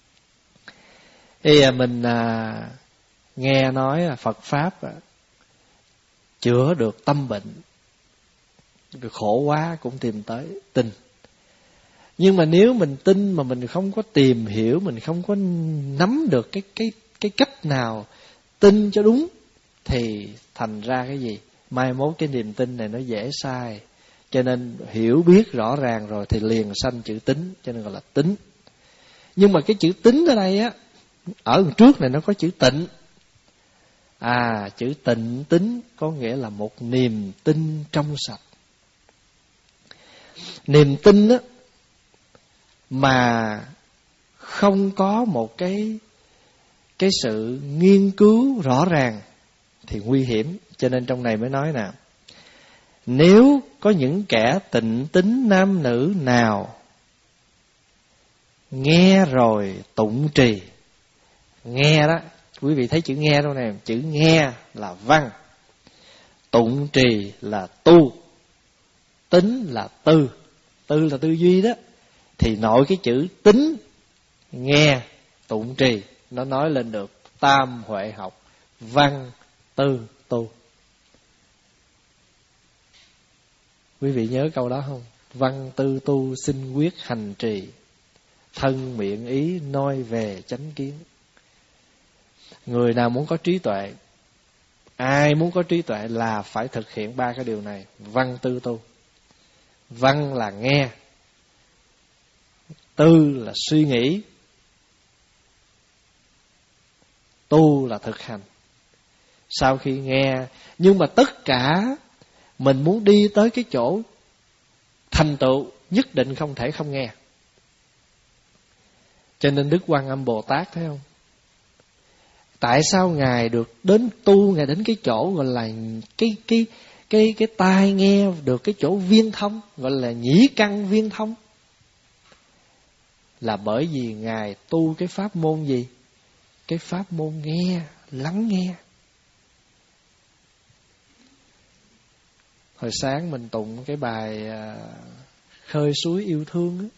thì mình à, nghe nói Phật Pháp à, chữa được tâm bệnh, khổ quá cũng tìm tới tin. Nhưng mà nếu mình tin mà mình không có tìm hiểu, mình không có nắm được cái cái cái cách nào tin cho đúng, thì thành ra cái gì? Mai mốt cái niềm tin này nó dễ sai. Cho nên hiểu biết rõ ràng rồi thì liền sanh chữ tín, cho nên gọi là tín. Nhưng mà cái chữ tín ở đây á, ở trước này nó có chữ tịnh. À, chữ tịnh tín có nghĩa là một niềm tin trong sạch. Niềm tin á mà không có một cái cái sự nghiên cứu rõ ràng thì nguy hiểm. Cho nên trong này mới nói nè, nếu có những kẻ tịnh tín nam nữ nào nghe rồi tụng trì. Nghe đó, quý vị thấy chữ nghe đâu nè, chữ nghe là văn, tụng trì là tu, tín là tư, tư là tư duy đó. Thì nội cái chữ tín, nghe, tụng trì, nó nói lên được tam huệ học, văn, tư, tu. Quý vị nhớ câu đó không? Văn tư tu sinh quyết hành trì, thân miệng ý nói về chánh kiến. Người nào muốn có trí tuệ, ai muốn có trí tuệ là phải thực hiện ba cái điều này: văn tư tu. Văn là nghe, tư là suy nghĩ, tu là thực hành. Sau khi nghe, nhưng mà tất cả mình muốn đi tới cái chỗ thành tựu, nhất định không thể không nghe. Cho nên Đức Quan Âm Bồ Tát thấy không? Tại sao Ngài được đến tu, Ngài đến cái chỗ gọi là cái cái cái cái tai nghe, được cái chỗ viên thông, gọi là nhĩ căn viên thông? Là bởi vì Ngài tu cái pháp môn gì? Cái pháp môn nghe, lắng nghe. Hồi sáng mình tụng cái bài Khơi Suối Yêu Thương á.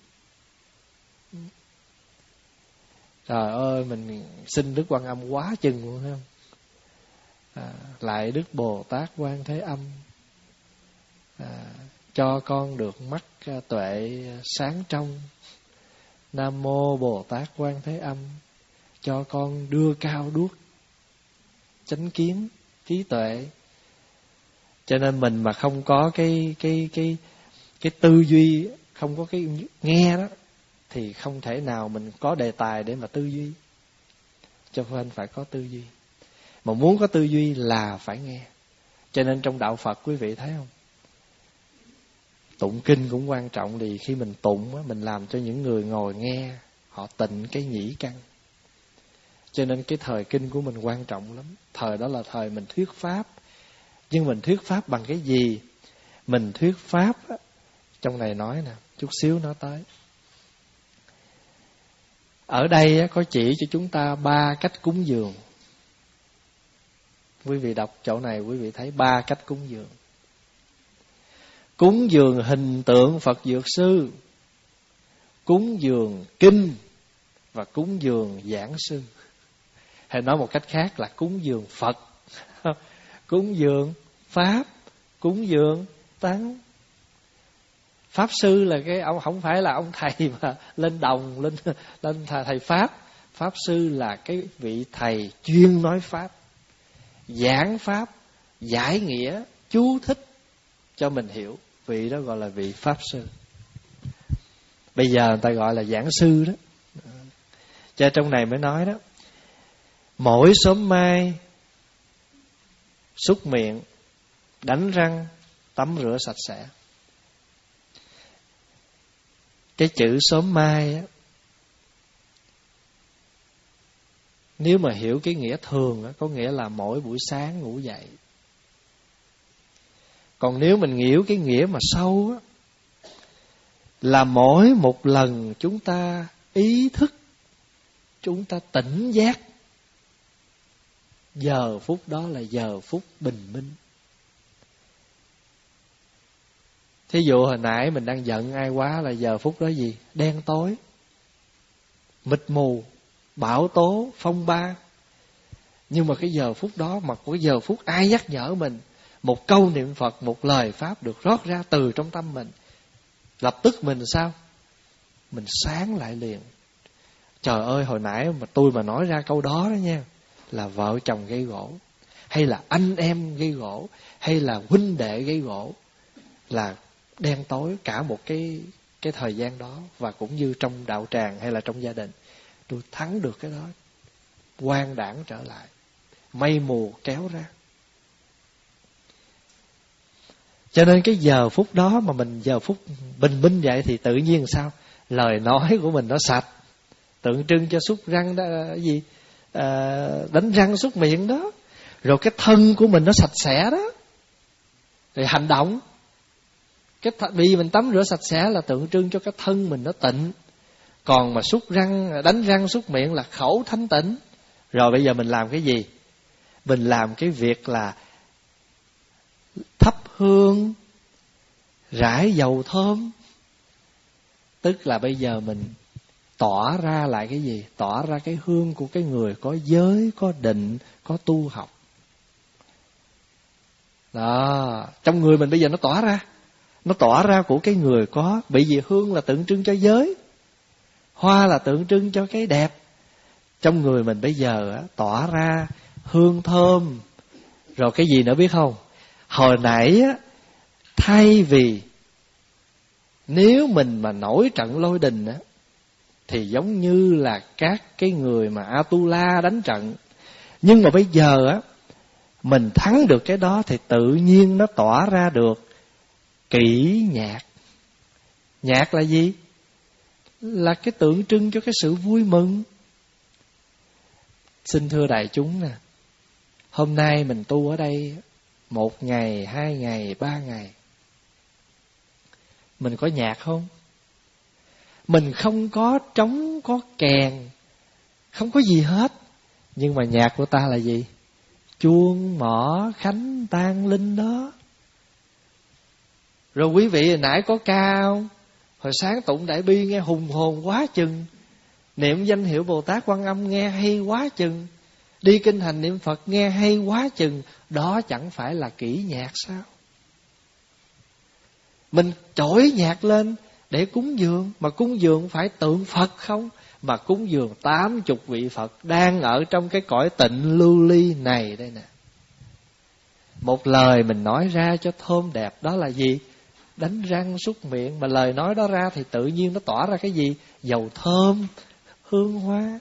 Trời ơi, mình xin Đức Quan Âm quá chừng luôn, thấy không? À, lại Đức Bồ Tát Quan Thế Âm, à, cho con được mắt tuệ sáng trong. Nam Mô Bồ Tát Quan Thế Âm, cho con đưa cao đuốc chánh kiến, trí tuệ. Cho nên mình mà không có cái cái cái cái tư duy, không có cái nghe đó, thì không thể nào mình có đề tài để mà tư duy. Cho nên phải có tư duy. Mà muốn có tư duy là phải nghe. Cho nên trong đạo Phật quý vị thấy không? Tụng kinh cũng quan trọng. Thì khi mình tụng á, mình làm cho những người ngồi nghe họ tịnh cái nhĩ căn. Cho nên cái thời kinh của mình quan trọng lắm. Thời đó là thời mình thuyết pháp. Nhưng mình thuyết pháp bằng cái gì? Mình thuyết pháp á, trong này nói nè, chút xíu nói tới. Ở đây á, có chỉ cho chúng ta ba cách cúng dường. Quý vị đọc chỗ này quý vị thấy ba cách cúng dường. Cúng dường hình tượng Phật Dược Sư, cúng dường kinh và cúng dường giảng sư. Hay nói một cách khác là cúng dường Phật, cúng dường Pháp, cúng dường Tăng. Pháp sư là cái ông, không phải là ông thầy mà lên đồng lên lên thầy, thầy Pháp. Pháp sư là cái vị thầy chuyên nói Pháp, giảng Pháp, giải nghĩa, chú thích cho mình hiểu. Vị đó gọi là vị Pháp sư. Bây giờ người ta gọi là giảng sư đó. Cho trong này mới nói đó, mỗi sớm mai súc miệng, đánh răng, tắm rửa sạch sẽ. Cái chữ sớm mai á, nếu mà hiểu cái nghĩa thường á, có nghĩa là mỗi buổi sáng ngủ dậy. Còn nếu mình hiểu cái nghĩa mà sâu á, là mỗi một lần chúng ta ý thức, chúng ta tỉnh giác, giờ phút đó là giờ phút bình minh. Thí dụ hồi nãy mình đang giận ai quá là giờ phút đó gì? Đen tối, mịt mù, bão tố, phong ba. Nhưng mà cái giờ phút đó, mà cái giờ phút ai nhắc nhở mình, một câu niệm Phật, một lời Pháp được rót ra từ trong tâm mình, lập tức mình sao? Mình sáng lại liền. Trời ơi, hồi nãy mà tôi mà nói ra câu đó đó nha, là vợ chồng gây gỗ, hay là anh em gây gỗ, hay là huynh đệ gây gỗ, là đen tối cả một cái cái thời gian đó. Và cũng như trong đạo tràng hay là trong gia đình, tôi thắng được cái đó, quang đãng trở lại, mây mù kéo ra. Cho nên cái giờ phút đó mà mình giờ phút bình minh vậy thì tự nhiên sao? Lời nói của mình nó sạch, tượng trưng cho súc răng đó, gì à, đánh răng súc miệng đó. Rồi cái thân của mình nó sạch sẽ đó. Rồi hành động, cái th- vì mình tắm rửa sạch sẽ là tượng trưng cho cái thân mình nó tịnh. Còn mà súc răng, đánh răng súc miệng là khẩu thanh tịnh. Rồi bây giờ mình làm cái gì? Mình làm cái việc là thắp hương, rải dầu thơm. Tức là bây giờ mình tỏa ra lại cái gì? Tỏa ra cái hương của cái người có giới, có định, có tu học. Đó, trong người mình bây giờ nó tỏa ra. Nó tỏa ra của cái người có. Bởi vì hương là tượng trưng cho giới, hoa là tượng trưng cho cái đẹp. Trong người mình bây giờ tỏa ra hương thơm. Rồi cái gì nữa biết không? Hồi nãy á, thay vì nếu mình mà nổi trận lôi đình á, thì giống như là các cái người mà Atula đánh trận. Nhưng mà bây giờ á, mình thắng được cái đó thì tự nhiên nó tỏa ra được kỷ nhạc. Nhạc là gì? Là cái tượng trưng cho cái sự vui mừng. Xin thưa đại chúng nè, hôm nay mình tu ở đây một ngày, hai ngày, ba ngày, mình có nhạc không? Mình không có trống, có kèn, không có gì hết. Nhưng mà nhạc của ta là gì? Chuông, mõ, khánh, tang linh đó. Rồi quý vị hồi nãy có ca không? Hồi sáng tụng Đại Bi nghe hùng hồn quá chừng. Niệm danh hiệu Bồ Tát Quan Âm nghe hay quá chừng. Đi kinh hành niệm Phật nghe hay quá chừng. Đó chẳng phải là kỹ nhạc sao? Mình trỗi nhạc lên để cúng dường. Mà cúng dường phải tượng Phật không? mà cúng dường tám chục vị Phật đang ở trong cái cõi tịnh lưu ly này đây nè. Một lời mình nói ra cho thơm đẹp đó là gì? Đánh răng súc miệng. Mà lời nói đó ra thì tự nhiên nó tỏa ra cái gì? Dầu thơm, hương hoa.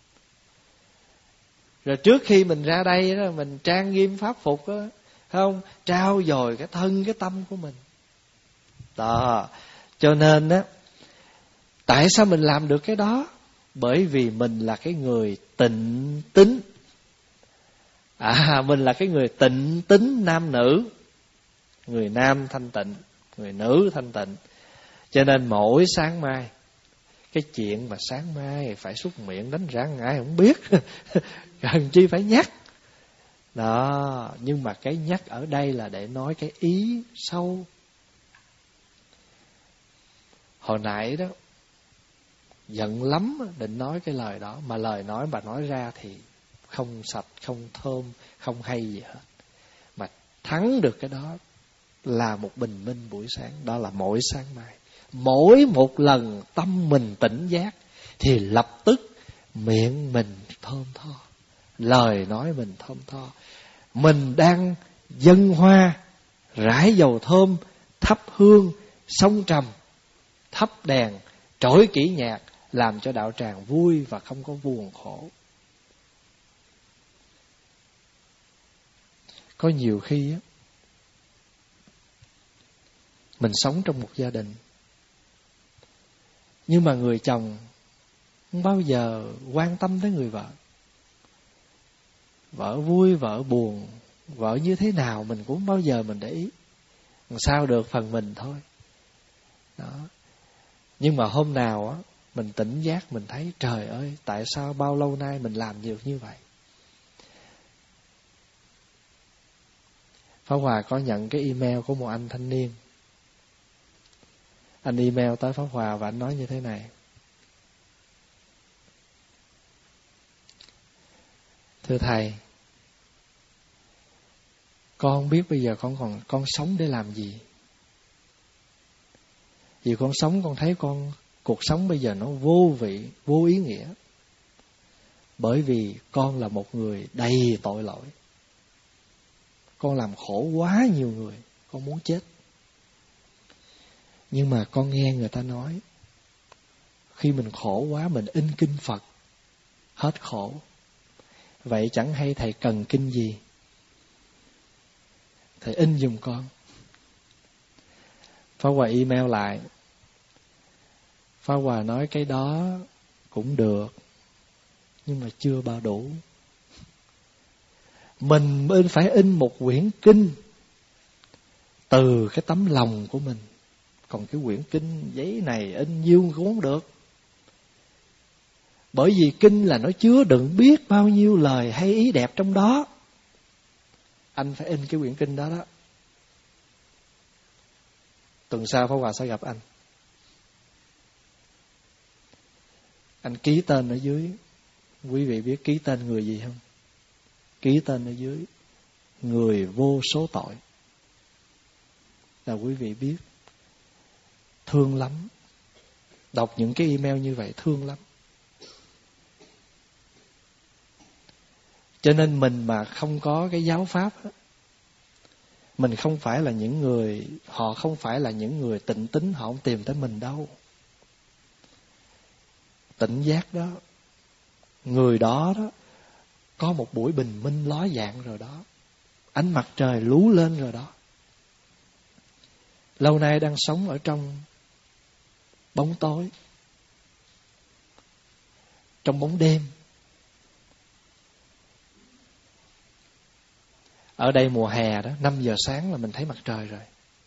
Rồi trước khi mình ra đây đó, mình trang nghiêm pháp phục đó, không? Trao dồi cái thân, cái tâm của mình. Đó. Cho nên á, tại sao mình làm được cái đó? Bởi vì mình là cái người tịnh tín. À, mình là cái người tịnh tín nam nữ. Người nam thanh tịnh, người nữ thanh tịnh. Cho nên mỗi sáng mai, cái chuyện mà sáng mai phải súc miệng đánh răng ai không biết. Cần chi phải nhắc. Đó, nhưng mà cái nhắc ở đây là để nói cái ý sâu. Hồi nãy đó, giận lắm định nói cái lời đó, mà lời nói bà nói ra thì không sạch, không thơm, không hay gì hết. Mà thắng được cái đó là một bình minh buổi sáng. Đó là mỗi sáng mai, mỗi một lần tâm mình tỉnh giác thì lập tức miệng mình thơm tho, lời nói mình thơm tho. Mình đang dâng hoa, rải dầu thơm, thắp hương, sông trầm, thắp đèn, trỗi kỹ nhạc, làm cho đạo tràng vui và không có buồn khổ. Có nhiều khi á, mình sống trong một gia đình, nhưng mà người chồng không bao giờ quan tâm tới người vợ. Vợ vui, vợ buồn, vợ như thế nào mình cũng không bao giờ mình để ý. Làm sao được phần mình thôi. Đó. Nhưng mà hôm nào á, mình tỉnh giác, mình thấy trời ơi, tại sao bao lâu nay mình làm được như vậy? Pháp Hòa có nhận cái email của một anh thanh niên. Anh email tới Pháp Hòa và anh nói như thế này: thưa thầy, con không biết bây giờ con còn con sống để làm gì. Vì con sống con thấy con cuộc sống bây giờ nó vô vị, vô ý nghĩa. Bởi vì con là một người đầy tội lỗi. Con làm khổ quá nhiều người, con muốn chết. Nhưng mà con nghe người ta nói, khi mình khổ quá mình in kinh Phật, hết khổ. Vậy chẳng hay thầy cần kinh gì, thầy in giùm con. Pháp Hòa email lại. Pháp Hòa nói cái đó cũng được, nhưng mà chưa bao đủ. Mình phải in một quyển kinh từ cái tấm lòng của mình. Còn cái quyển kinh giấy này in nhiêu cũng không được. Bởi vì kinh là nó chứa đựng biết bao nhiêu lời hay ý đẹp trong đó. Anh phải in cái quyển kinh đó đó. Tuần sau Pháp Hòa sẽ gặp anh. Anh ký tên ở dưới. Quý vị biết ký tên người gì không? Ký tên ở dưới: người vô số tội. Là quý vị biết. Thương lắm. Đọc những cái email như vậy thương lắm. Cho nên mình mà không có cái giáo pháp á, mình không phải là những người, họ không phải là những người tịnh tín, họ không tìm tới mình đâu. Tỉnh giác đó, người đó đó có một buổi bình minh ló dạng rồi đó. Ánh mặt trời lú lên rồi đó. Lâu nay đang sống ở trong bóng tối, trong bóng đêm. Ở đây mùa hè đó, năm giờ sáng là mình thấy mặt trời rồi.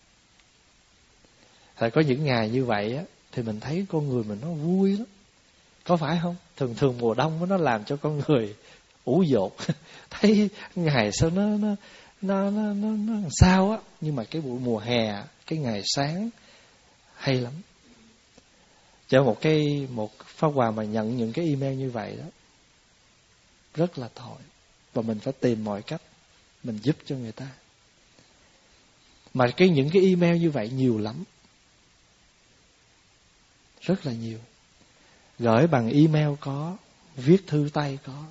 Thật có những ngày như vậy á, thì mình thấy con người mình nó vui lắm. Có phải không? Thường thường mùa đông nó làm cho con người ủ dột. Thấy ngày sao nó nó nó nó nó, nó sao á. Nhưng mà cái buổi mùa hè, cái ngày sáng hay lắm. Cho một cái một Pháp Hòa mà nhận những cái email như vậy đó, rất là tội. Và mình phải tìm mọi cách mình giúp cho người ta. Mà cái những cái email như vậy nhiều lắm, rất là nhiều. gửi bằng email có, viết thư tay có.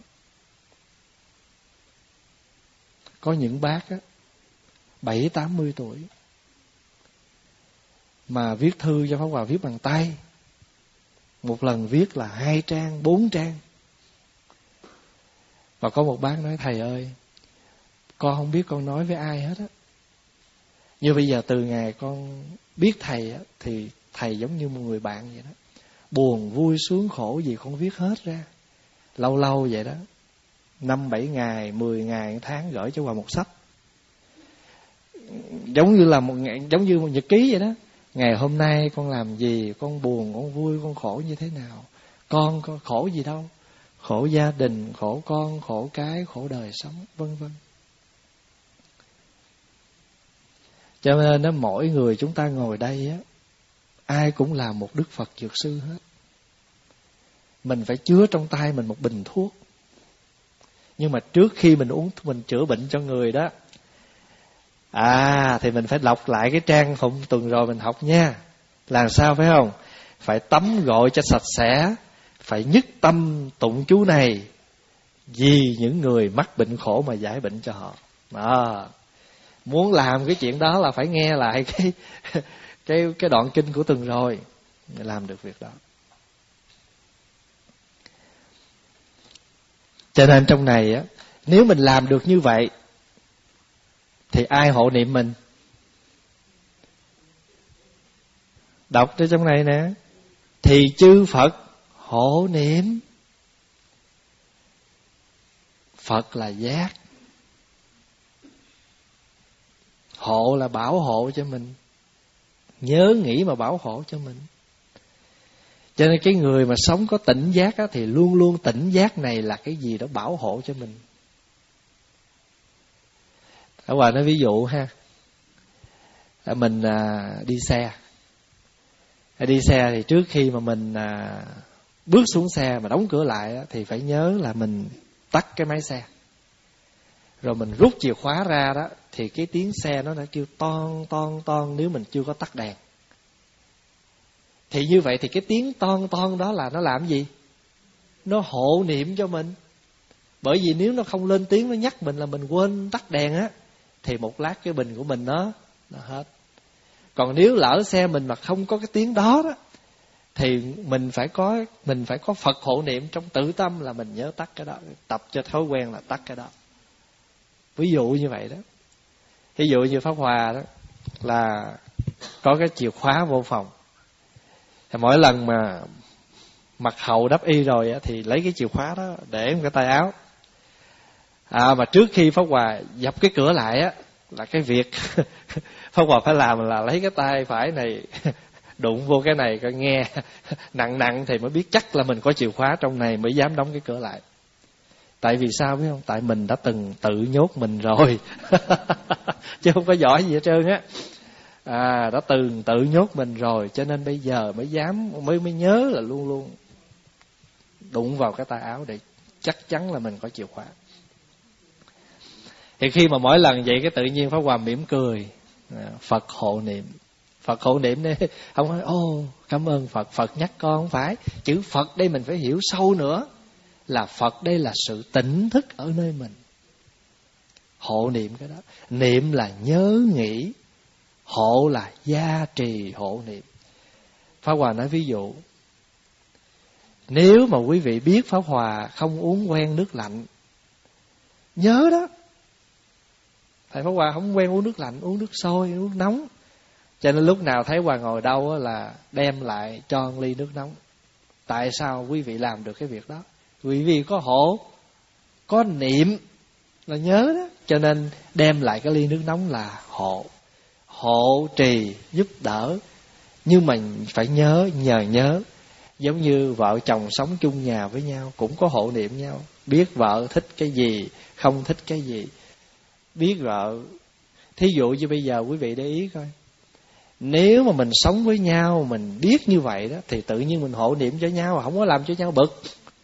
Có những bác á bảy tám mươi tuổi mà viết thư cho Pháp Hòa viết bằng tay. Một lần viết là hai trang, bốn trang. Và có một bác nói: thầy ơi, con không biết con nói với ai hết á. Như bây giờ từ ngày con biết thầy á, thì thầy giống như một người bạn vậy đó. Buồn, vui, sướng, khổ gì con viết hết ra. Lâu lâu vậy đó, năm bảy ngày, mười ngày, tháng gửi cho Hòa một sách. Giống như là một giống như một nhật ký vậy đó. Ngày hôm nay con làm gì, con buồn, con vui, con khổ như thế nào. Con có khổ gì đâu. Khổ gia đình, khổ con, khổ cái, khổ đời sống, vân vân. Cho nên đó, mỗi người chúng ta ngồi đây á, ai cũng là một Đức Phật Dược Sư hết. Mình phải chứa trong tay mình một bình thuốc. Nhưng mà trước khi mình uống, mình chữa bệnh cho người đó, à thì mình phải đọc lại cái trang phụng tuần rồi mình học nha. Làm sao phải không? Phải tắm gội cho sạch sẽ, phải nhất tâm tụng chú này vì những người mắc bệnh khổ mà giải bệnh cho họ. Đó. Muốn làm cái chuyện đó là phải nghe lại cái cái cái đoạn kinh của tuần rồi để làm được việc đó. Cho nên trong này á, nếu mình làm được như vậy thì ai hộ niệm mình? Đọc ở trong này nè. Thì chư Phật hộ niệm. Phật là giác, hộ là bảo hộ cho mình, nhớ nghĩ mà bảo hộ cho mình. Cho nên cái người mà sống có tỉnh giác á, thì luôn luôn tỉnh giác này là cái gì đó bảo hộ cho mình. Ở ngoài nói ví dụ ha, mình à, đi xe, đi xe thì trước khi mà mình à, bước xuống xe mà đóng cửa lại á, thì phải nhớ là mình tắt cái máy xe. Rồi mình rút chìa khóa ra đó, thì cái tiếng xe nó đã kêu ton ton ton nếu mình chưa có tắt đèn. Thì như vậy thì cái tiếng ton ton đó là nó làm gì? Nó hộ niệm cho mình. Bởi vì nếu nó không lên tiếng, nó nhắc mình là mình quên tắt đèn á, thì một lát cái bình của mình nó nó hết. Còn nếu lỡ xe mình mà không có cái tiếng đó đó, thì mình phải có mình phải có Phật hộ niệm trong tự tâm là mình nhớ tắt cái đó, tập cho thói quen là tắt cái đó. Ví dụ như vậy đó. Ví dụ như Pháp Hòa đó là có cái chìa khóa vô phòng. Thì mỗi lần mà mặc hậu đắp y rồi á, thì lấy cái chìa khóa đó để một cái tay áo. À mà trước khi Pháp Hòa dập cái cửa lại á, là cái việc Pháp Hòa phải làm là lấy cái tay phải này đụng vô cái này coi nghe nặng nặng thì mới biết chắc là mình có chìa khóa trong này mới dám đóng cái cửa lại. Tại vì sao biết không? Tại mình đã từng tự nhốt mình rồi chứ không có giỏi gì hết trơn á. À đã từng tự nhốt mình rồi, cho nên bây giờ mới dám mới mới nhớ là luôn luôn đụng vào cái tay áo để chắc chắn là mình có chìa khóa. Thì khi mà mỗi lần vậy cái tự nhiên Pháp Hòa mỉm cười, Phật hộ niệm. Phật hộ niệm đây không nói ô cảm ơn Phật, Phật nhắc con, không phải. Chữ Phật đây mình phải hiểu sâu nữa, là Phật đây là sự tỉnh thức ở nơi mình. Hộ niệm cái đó. Niệm là nhớ nghĩ, hộ là gia trì hộ niệm. Pháp Hòa nói ví dụ, nếu mà quý vị biết Pháp Hòa không uống quen nước lạnh, nhớ đó, thầy Pháp Hòa không quen uống nước lạnh, uống nước sôi, uống nước nóng. Cho nên lúc nào thấy Hòa ngồi đâu là đem lại cho một ly nước nóng. Tại sao quý vị làm được cái việc đó? Quý vị có hộ, có niệm là nhớ đó. Cho nên đem lại cái ly nước nóng là hộ. Hộ trì giúp đỡ. Nhưng mà phải nhớ, nhờ nhớ. Giống như vợ chồng sống chung nhà với nhau, cũng có hộ niệm nhau. Biết vợ thích cái gì, không thích cái gì. Biết vợ. Thí dụ như bây giờ quý vị để ý coi, nếu mà mình sống với nhau, mình biết như vậy đó, thì tự nhiên mình hộ niệm cho nhau, không có làm cho nhau bực.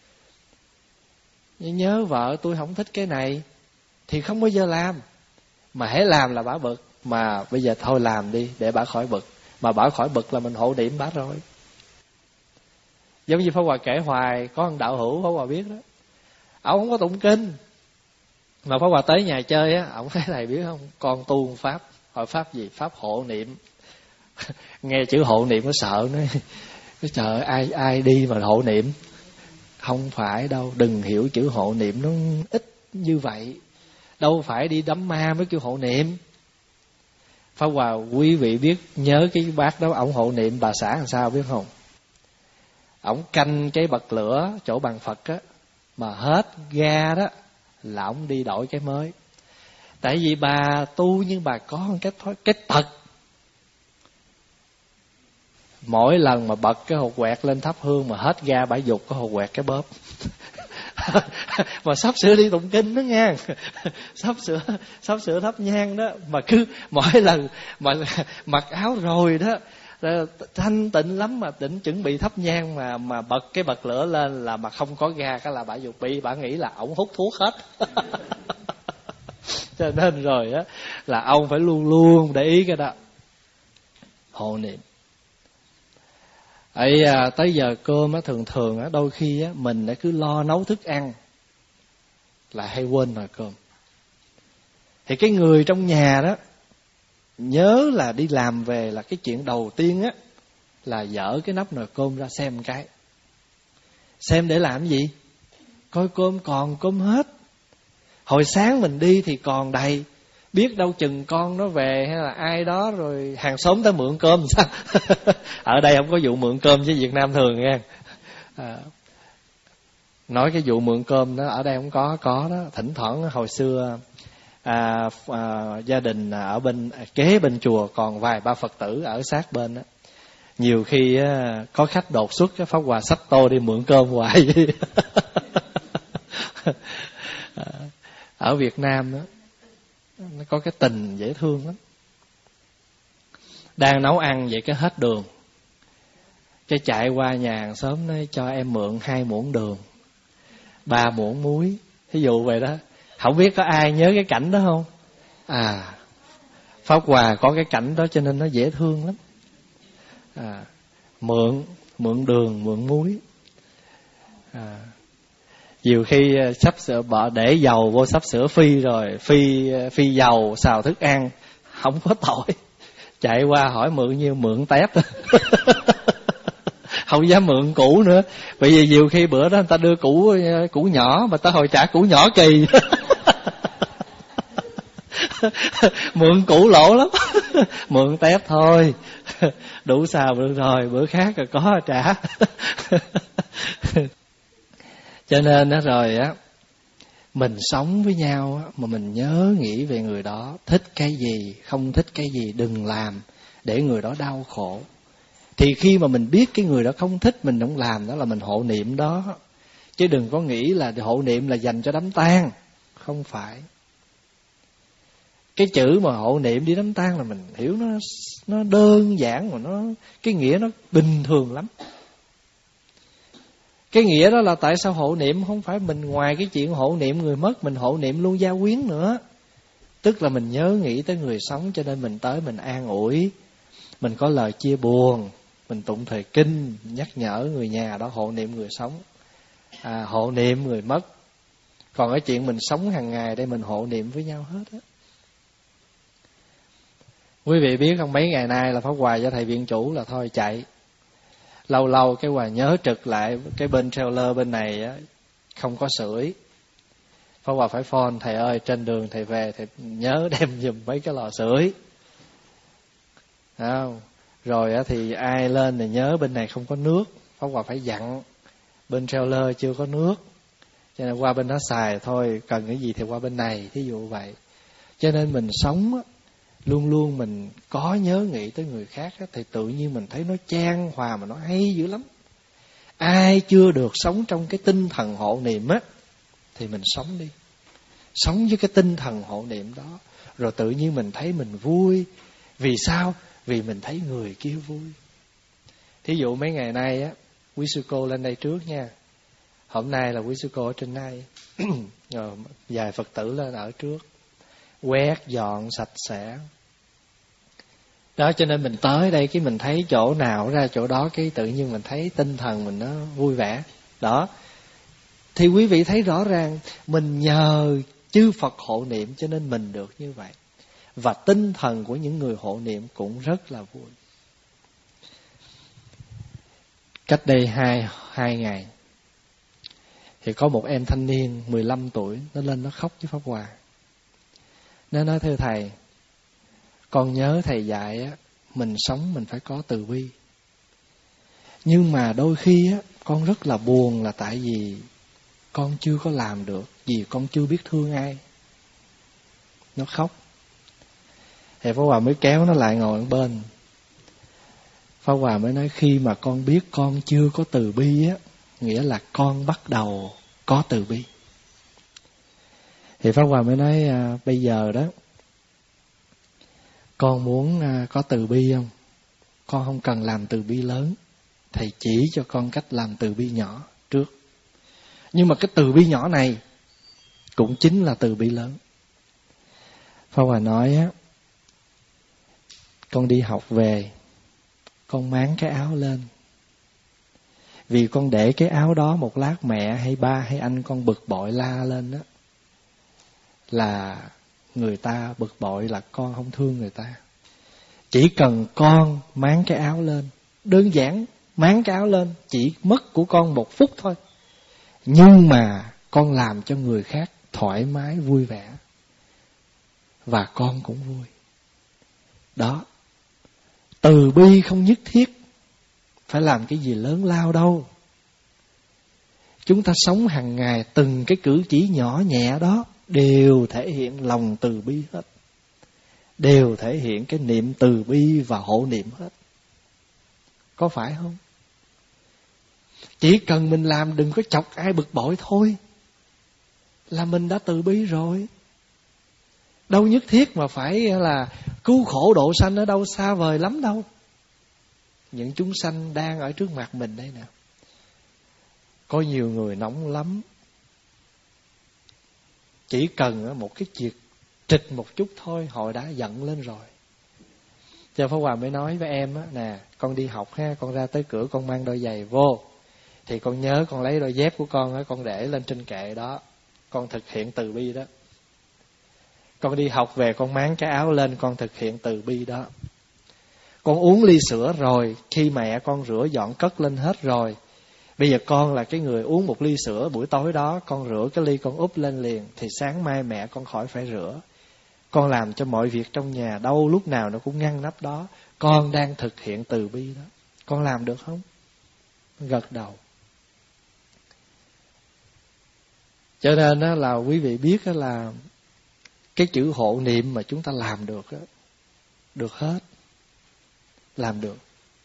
Nhớ vợ tôi không thích cái này thì không bao giờ làm. Mà hãy làm là bả bực. Mà bây giờ thôi làm đi để bả khỏi bực. Mà bả khỏi bực là mình hộ niệm bả rồi. Giống như Pháp Hòa kể hoài, có một đạo hữu Pháp Hòa biết đó, ông không có tụng kinh, mà Pháp Hòa tới nhà chơi á, ông thấy thầy biết không, con tu pháp, hỏi pháp gì? Pháp hộ niệm. Nghe chữ hộ niệm nó sợ, nó cái trời ai ai đi mà hộ niệm. Không phải đâu, đừng hiểu chữ hộ niệm nó ít như vậy. Đâu phải đi đám ma mới kêu hộ niệm. Pháp Hòa quý vị biết nhớ cái bác đó, ổng hộ niệm bà xã làm sao biết không? Ổng canh cái bật lửa chỗ bàn Phật á, mà hết ga đó là ổng đi đổi cái mới. Tại vì bà tu nhưng bà có một cái thói, cái tật, mỗi lần mà bật cái hột quẹt lên thắp hương mà hết ga bà dục cái hột quẹt cái bóp. Mà sắp sửa đi tụng kinh đó nha, sắp sửa sắp sửa thắp nhang đó, mà cứ mỗi lần mà mặc áo rồi đó, thanh tịnh lắm, mà định chuẩn bị thắp nhang mà mà bật cái bật lửa lên là mà không có ga, cái là bà dục bị, bà nghĩ là ổng hút thuốc hết. Cho nên rồi á là ông phải luôn luôn để ý cái đó, hộ niệm. Ấy à, tới giờ cơm á, thường thường á, đôi khi á mình đã cứ lo nấu thức ăn là hay quên nồi cơm. Thì cái người trong nhà đó nhớ là đi làm về là cái chuyện đầu tiên á là dỡ cái nắp nồi cơm ra xem cái. Xem để làm gì? Coi cơm còn cơm hết. Hồi sáng mình đi thì còn đầy, biết đâu chừng con nó về hay là ai đó rồi hàng xóm tới mượn cơm sao. Ở đây không có vụ mượn cơm chứ Việt Nam thường nha. À, nói cái vụ mượn cơm đó ở đây không có, có đó. Thỉnh thoảng hồi xưa à, à, gia đình ở bên kế bên chùa còn vài ba Phật tử ở sát bên đó. Nhiều khi á, có khách đột xuất cái Pháp Hòa xách tô đi mượn cơm hoài. Ở Việt Nam đó nó có cái tình dễ thương lắm. Đang nấu ăn vậy cái hết đường, cái chạy qua nhà hàng xóm nói cho em mượn hai muỗng đường, ba muỗng muối, ví dụ vậy đó. Không biết có ai nhớ cái cảnh đó không? À, Pháp Hòa có cái cảnh đó cho nên nó dễ thương lắm. À, mượn mượn đường, mượn muối. À, nhiều khi sắp sửa bỏ để dầu vô sắp sửa phi rồi, phi phi dầu xào thức ăn không có tỏi, chạy qua hỏi mượn nhiêu, mượn tép. Không dám mượn cũ nữa, bởi vì nhiều khi bữa đó người ta đưa cũ cũ nhỏ mà ta hồi trả cũ nhỏ kỳ. Mượn cũ lỗ lắm. Mượn tép thôi, đủ xào được rồi, bữa khác rồi có trả. Cho nên đó rồi á, mình sống với nhau á, mà mình nhớ nghĩ về người đó, thích cái gì, không thích cái gì, đừng làm để người đó đau khổ. Thì khi mà mình biết cái người đó không thích mình không làm, đó là mình hộ niệm đó. Chứ đừng có nghĩ là hộ niệm là dành cho đám tang. Không phải. Cái chữ mà hộ niệm đi đám tang là mình hiểu nó nó đơn giản, mà nó cái nghĩa nó bình thường lắm. Cái nghĩa đó là tại sao hộ niệm không phải mình ngoài cái chuyện hộ niệm người mất, mình hộ niệm luôn gia quyến nữa. Tức là mình nhớ nghĩ tới người sống, cho nên mình tới mình an ủi, mình có lời chia buồn, mình tụng thời kinh nhắc nhở người nhà đó, hộ niệm người sống, à, hộ niệm người mất. Còn cái chuyện mình sống hàng ngày đây mình hộ niệm với nhau hết á. Quý vị biết không, mấy ngày nay là Pháp Hòa cho thầy viện chủ là thôi chạy. Lâu lâu cái Hòa nhớ trực lại cái bên trailer bên này á, không có sưởi. Pháp Hòa phải phone thầy ơi, trên đường thầy về thầy nhớ đem giùm mấy cái lò sưởi. Không? Rồi á thì ai lên thì nhớ bên này không có nước, Pháp Hòa phải dặn bên trailer chưa có nước, cho nên qua bên đó xài thôi, cần cái gì thì qua bên này, thí dụ vậy. Cho nên mình sống á, luôn luôn mình có nhớ nghĩ tới người khác á, thì tự nhiên mình thấy nó chan hòa mà nó hay dữ lắm. Ai chưa được sống trong cái tinh thần hộ niệm á, thì mình sống đi, sống với cái tinh thần hộ niệm đó, rồi tự nhiên mình thấy mình vui. Vì sao? Vì mình thấy người kia vui. Thí dụ mấy ngày nay á, quý sư cô lên đây trước nha. Hôm nay là quý sư cô ở trên đây, rồi vài Phật tử lên ở trước, quét dọn sạch sẽ. Đó, cho nên mình tới đây cái mình thấy chỗ nào ra chỗ đó, cái tự nhiên mình thấy tinh thần mình nó vui vẻ. Đó. Thì quý vị thấy rõ ràng mình nhờ chư Phật hộ niệm cho nên mình được như vậy. Và tinh thần của những người hộ niệm cũng rất là vui. Cách đây hai, hai ngày thì có một em thanh niên mười lăm tuổi, nó lên nó khóc với Pháp Hòa. Nó nói: thưa thầy, con nhớ thầy dạy á, mình sống mình phải có từ bi. Nhưng mà đôi khi á, con rất là buồn là tại vì con chưa có làm được, vì con chưa biết thương ai. Nó khóc. Thì Pháp Hòa mới kéo nó lại ngồi ở bên. Pháp Hòa mới nói: khi mà con biết con chưa có từ bi á, nghĩa là con bắt đầu có từ bi. Thì Pháp Hòa mới nói: à, bây giờ đó, con muốn à, có từ bi không? Con không cần làm từ bi lớn, thầy chỉ cho con cách làm từ bi nhỏ trước. Nhưng mà cái từ bi nhỏ này cũng chính là từ bi lớn. Pháp Hòa nói á, con đi học về, con máng cái áo lên. Vì con để cái áo đó một lát mẹ hay ba hay anh con bực bội la lên đó, là người ta bực bội là con không thương người ta. Chỉ cần con máng cái áo lên, đơn giản máng cái áo lên, chỉ mất của con một phút thôi, nhưng mà con làm cho người khác thoải mái vui vẻ, và con cũng vui. Đó. Từ bi không nhất thiết phải làm cái gì lớn lao đâu. Chúng ta sống hàng ngày, từng cái cử chỉ nhỏ nhẹ đó đều thể hiện lòng từ bi hết, đều thể hiện cái niệm từ bi và hộ niệm hết. Có phải không? Chỉ cần mình làm đừng có chọc ai bực bội thôi là mình đã từ bi rồi. Đâu nhất thiết mà phải là cứu khổ độ sanh, ở đâu xa vời lắm đâu. Những chúng sanh đang ở trước mặt mình đây nè. Có nhiều người nóng lắm, chỉ cần một cái chuyện trịch một chút thôi họ đã giận lên rồi. Cho Pháp Hòa mới nói với em á, nè, con đi học ha, con ra tới cửa con mang đôi giày vô, thì con nhớ con lấy đôi dép của con á, con để lên trên kệ đó, con thực hiện từ bi đó. Con đi học về con máng cái áo lên, con thực hiện từ bi đó. Con uống ly sữa rồi, khi mẹ con rửa dọn cất lên hết rồi, bây giờ con là cái người uống một ly sữa buổi tối đó, con rửa cái ly con úp lên liền, thì sáng mai mẹ con khỏi phải rửa. Con làm cho mọi việc trong nhà đâu lúc nào nó cũng ngăn nắp đó. Con đang thực hiện từ bi đó. Con làm được không? Gật đầu. Cho nên đó là quý vị biết đó là cái chữ hộ niệm mà chúng ta làm được đó, được hết. Làm được.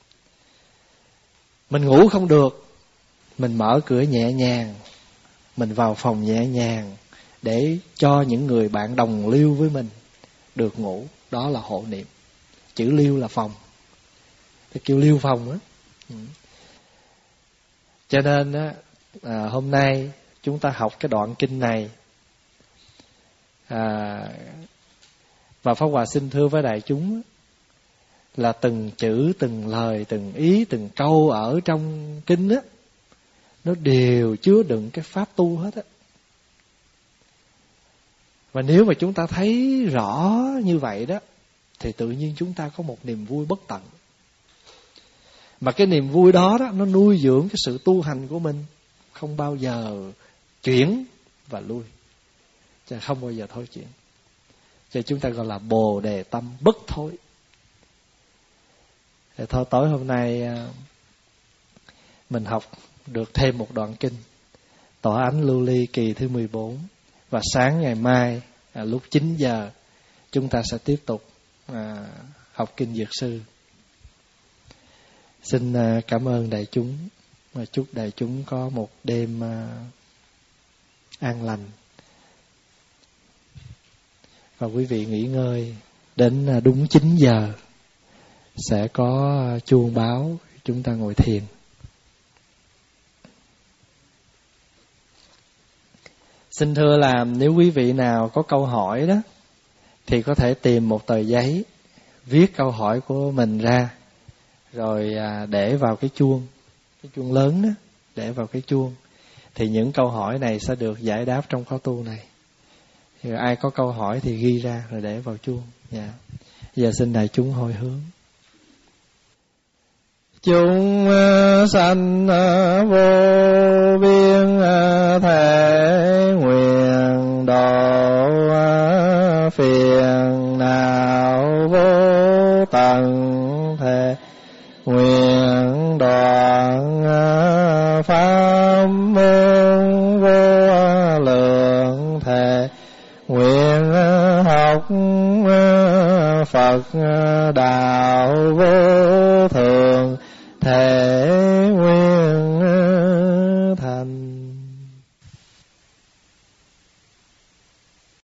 Mình ngủ không được, mình mở cửa nhẹ nhàng, mình vào phòng nhẹ nhàng để cho những người bạn đồng lưu với mình được ngủ. Đó là hộ niệm. Chữ lưu là phòng, thì kêu lưu phòng á. Ừ. Cho nên á, à, hôm nay chúng ta học cái đoạn kinh này, à, và Pháp Hòa xin thưa với đại chúng là từng chữ, từng lời, từng ý, từng câu ở trong kinh á, nó đều chứa đựng cái pháp tu hết á. Và nếu mà chúng ta thấy rõ như vậy đó, thì tự nhiên chúng ta có một niềm vui bất tận. Mà cái niềm vui đó, đó nó nuôi dưỡng cái sự tu hành của mình, không bao giờ chuyển và lui, chứ không bao giờ thôi chuyển. Cho chúng ta gọi là bồ đề tâm bất thối. Thì thôi tối hôm nay mình học được thêm một đoạn kinh Tỏa Ánh Lưu Ly kỳ thứ mười bốn. Và sáng ngày mai à, lúc chín giờ chúng ta sẽ tiếp tục à, học kinh Dược Sư. Xin à, cảm ơn đại chúng, và chúc đại chúng có một đêm à, an lành. Và quý vị nghỉ ngơi đến à, đúng chín giờ sẽ có à, chuông báo chúng ta ngồi thiền. Xin thưa là nếu quý vị nào có câu hỏi đó thì có thể tìm một tờ giấy viết câu hỏi của mình ra, rồi à, để vào cái chuông, cái chuông lớn đó, để vào cái chuông. Thì những câu hỏi này sẽ được giải đáp trong khóa tu này. Thì ai có câu hỏi thì ghi ra rồi để vào chuông. Dạ. Giờ xin đại chúng hồi hướng. Chúng sanh vô biên thể nguyện độ phiền não vô tận thể nguyện đoạn pháp môn vô lượng thể nguyện học Phật đạo vô thượng thể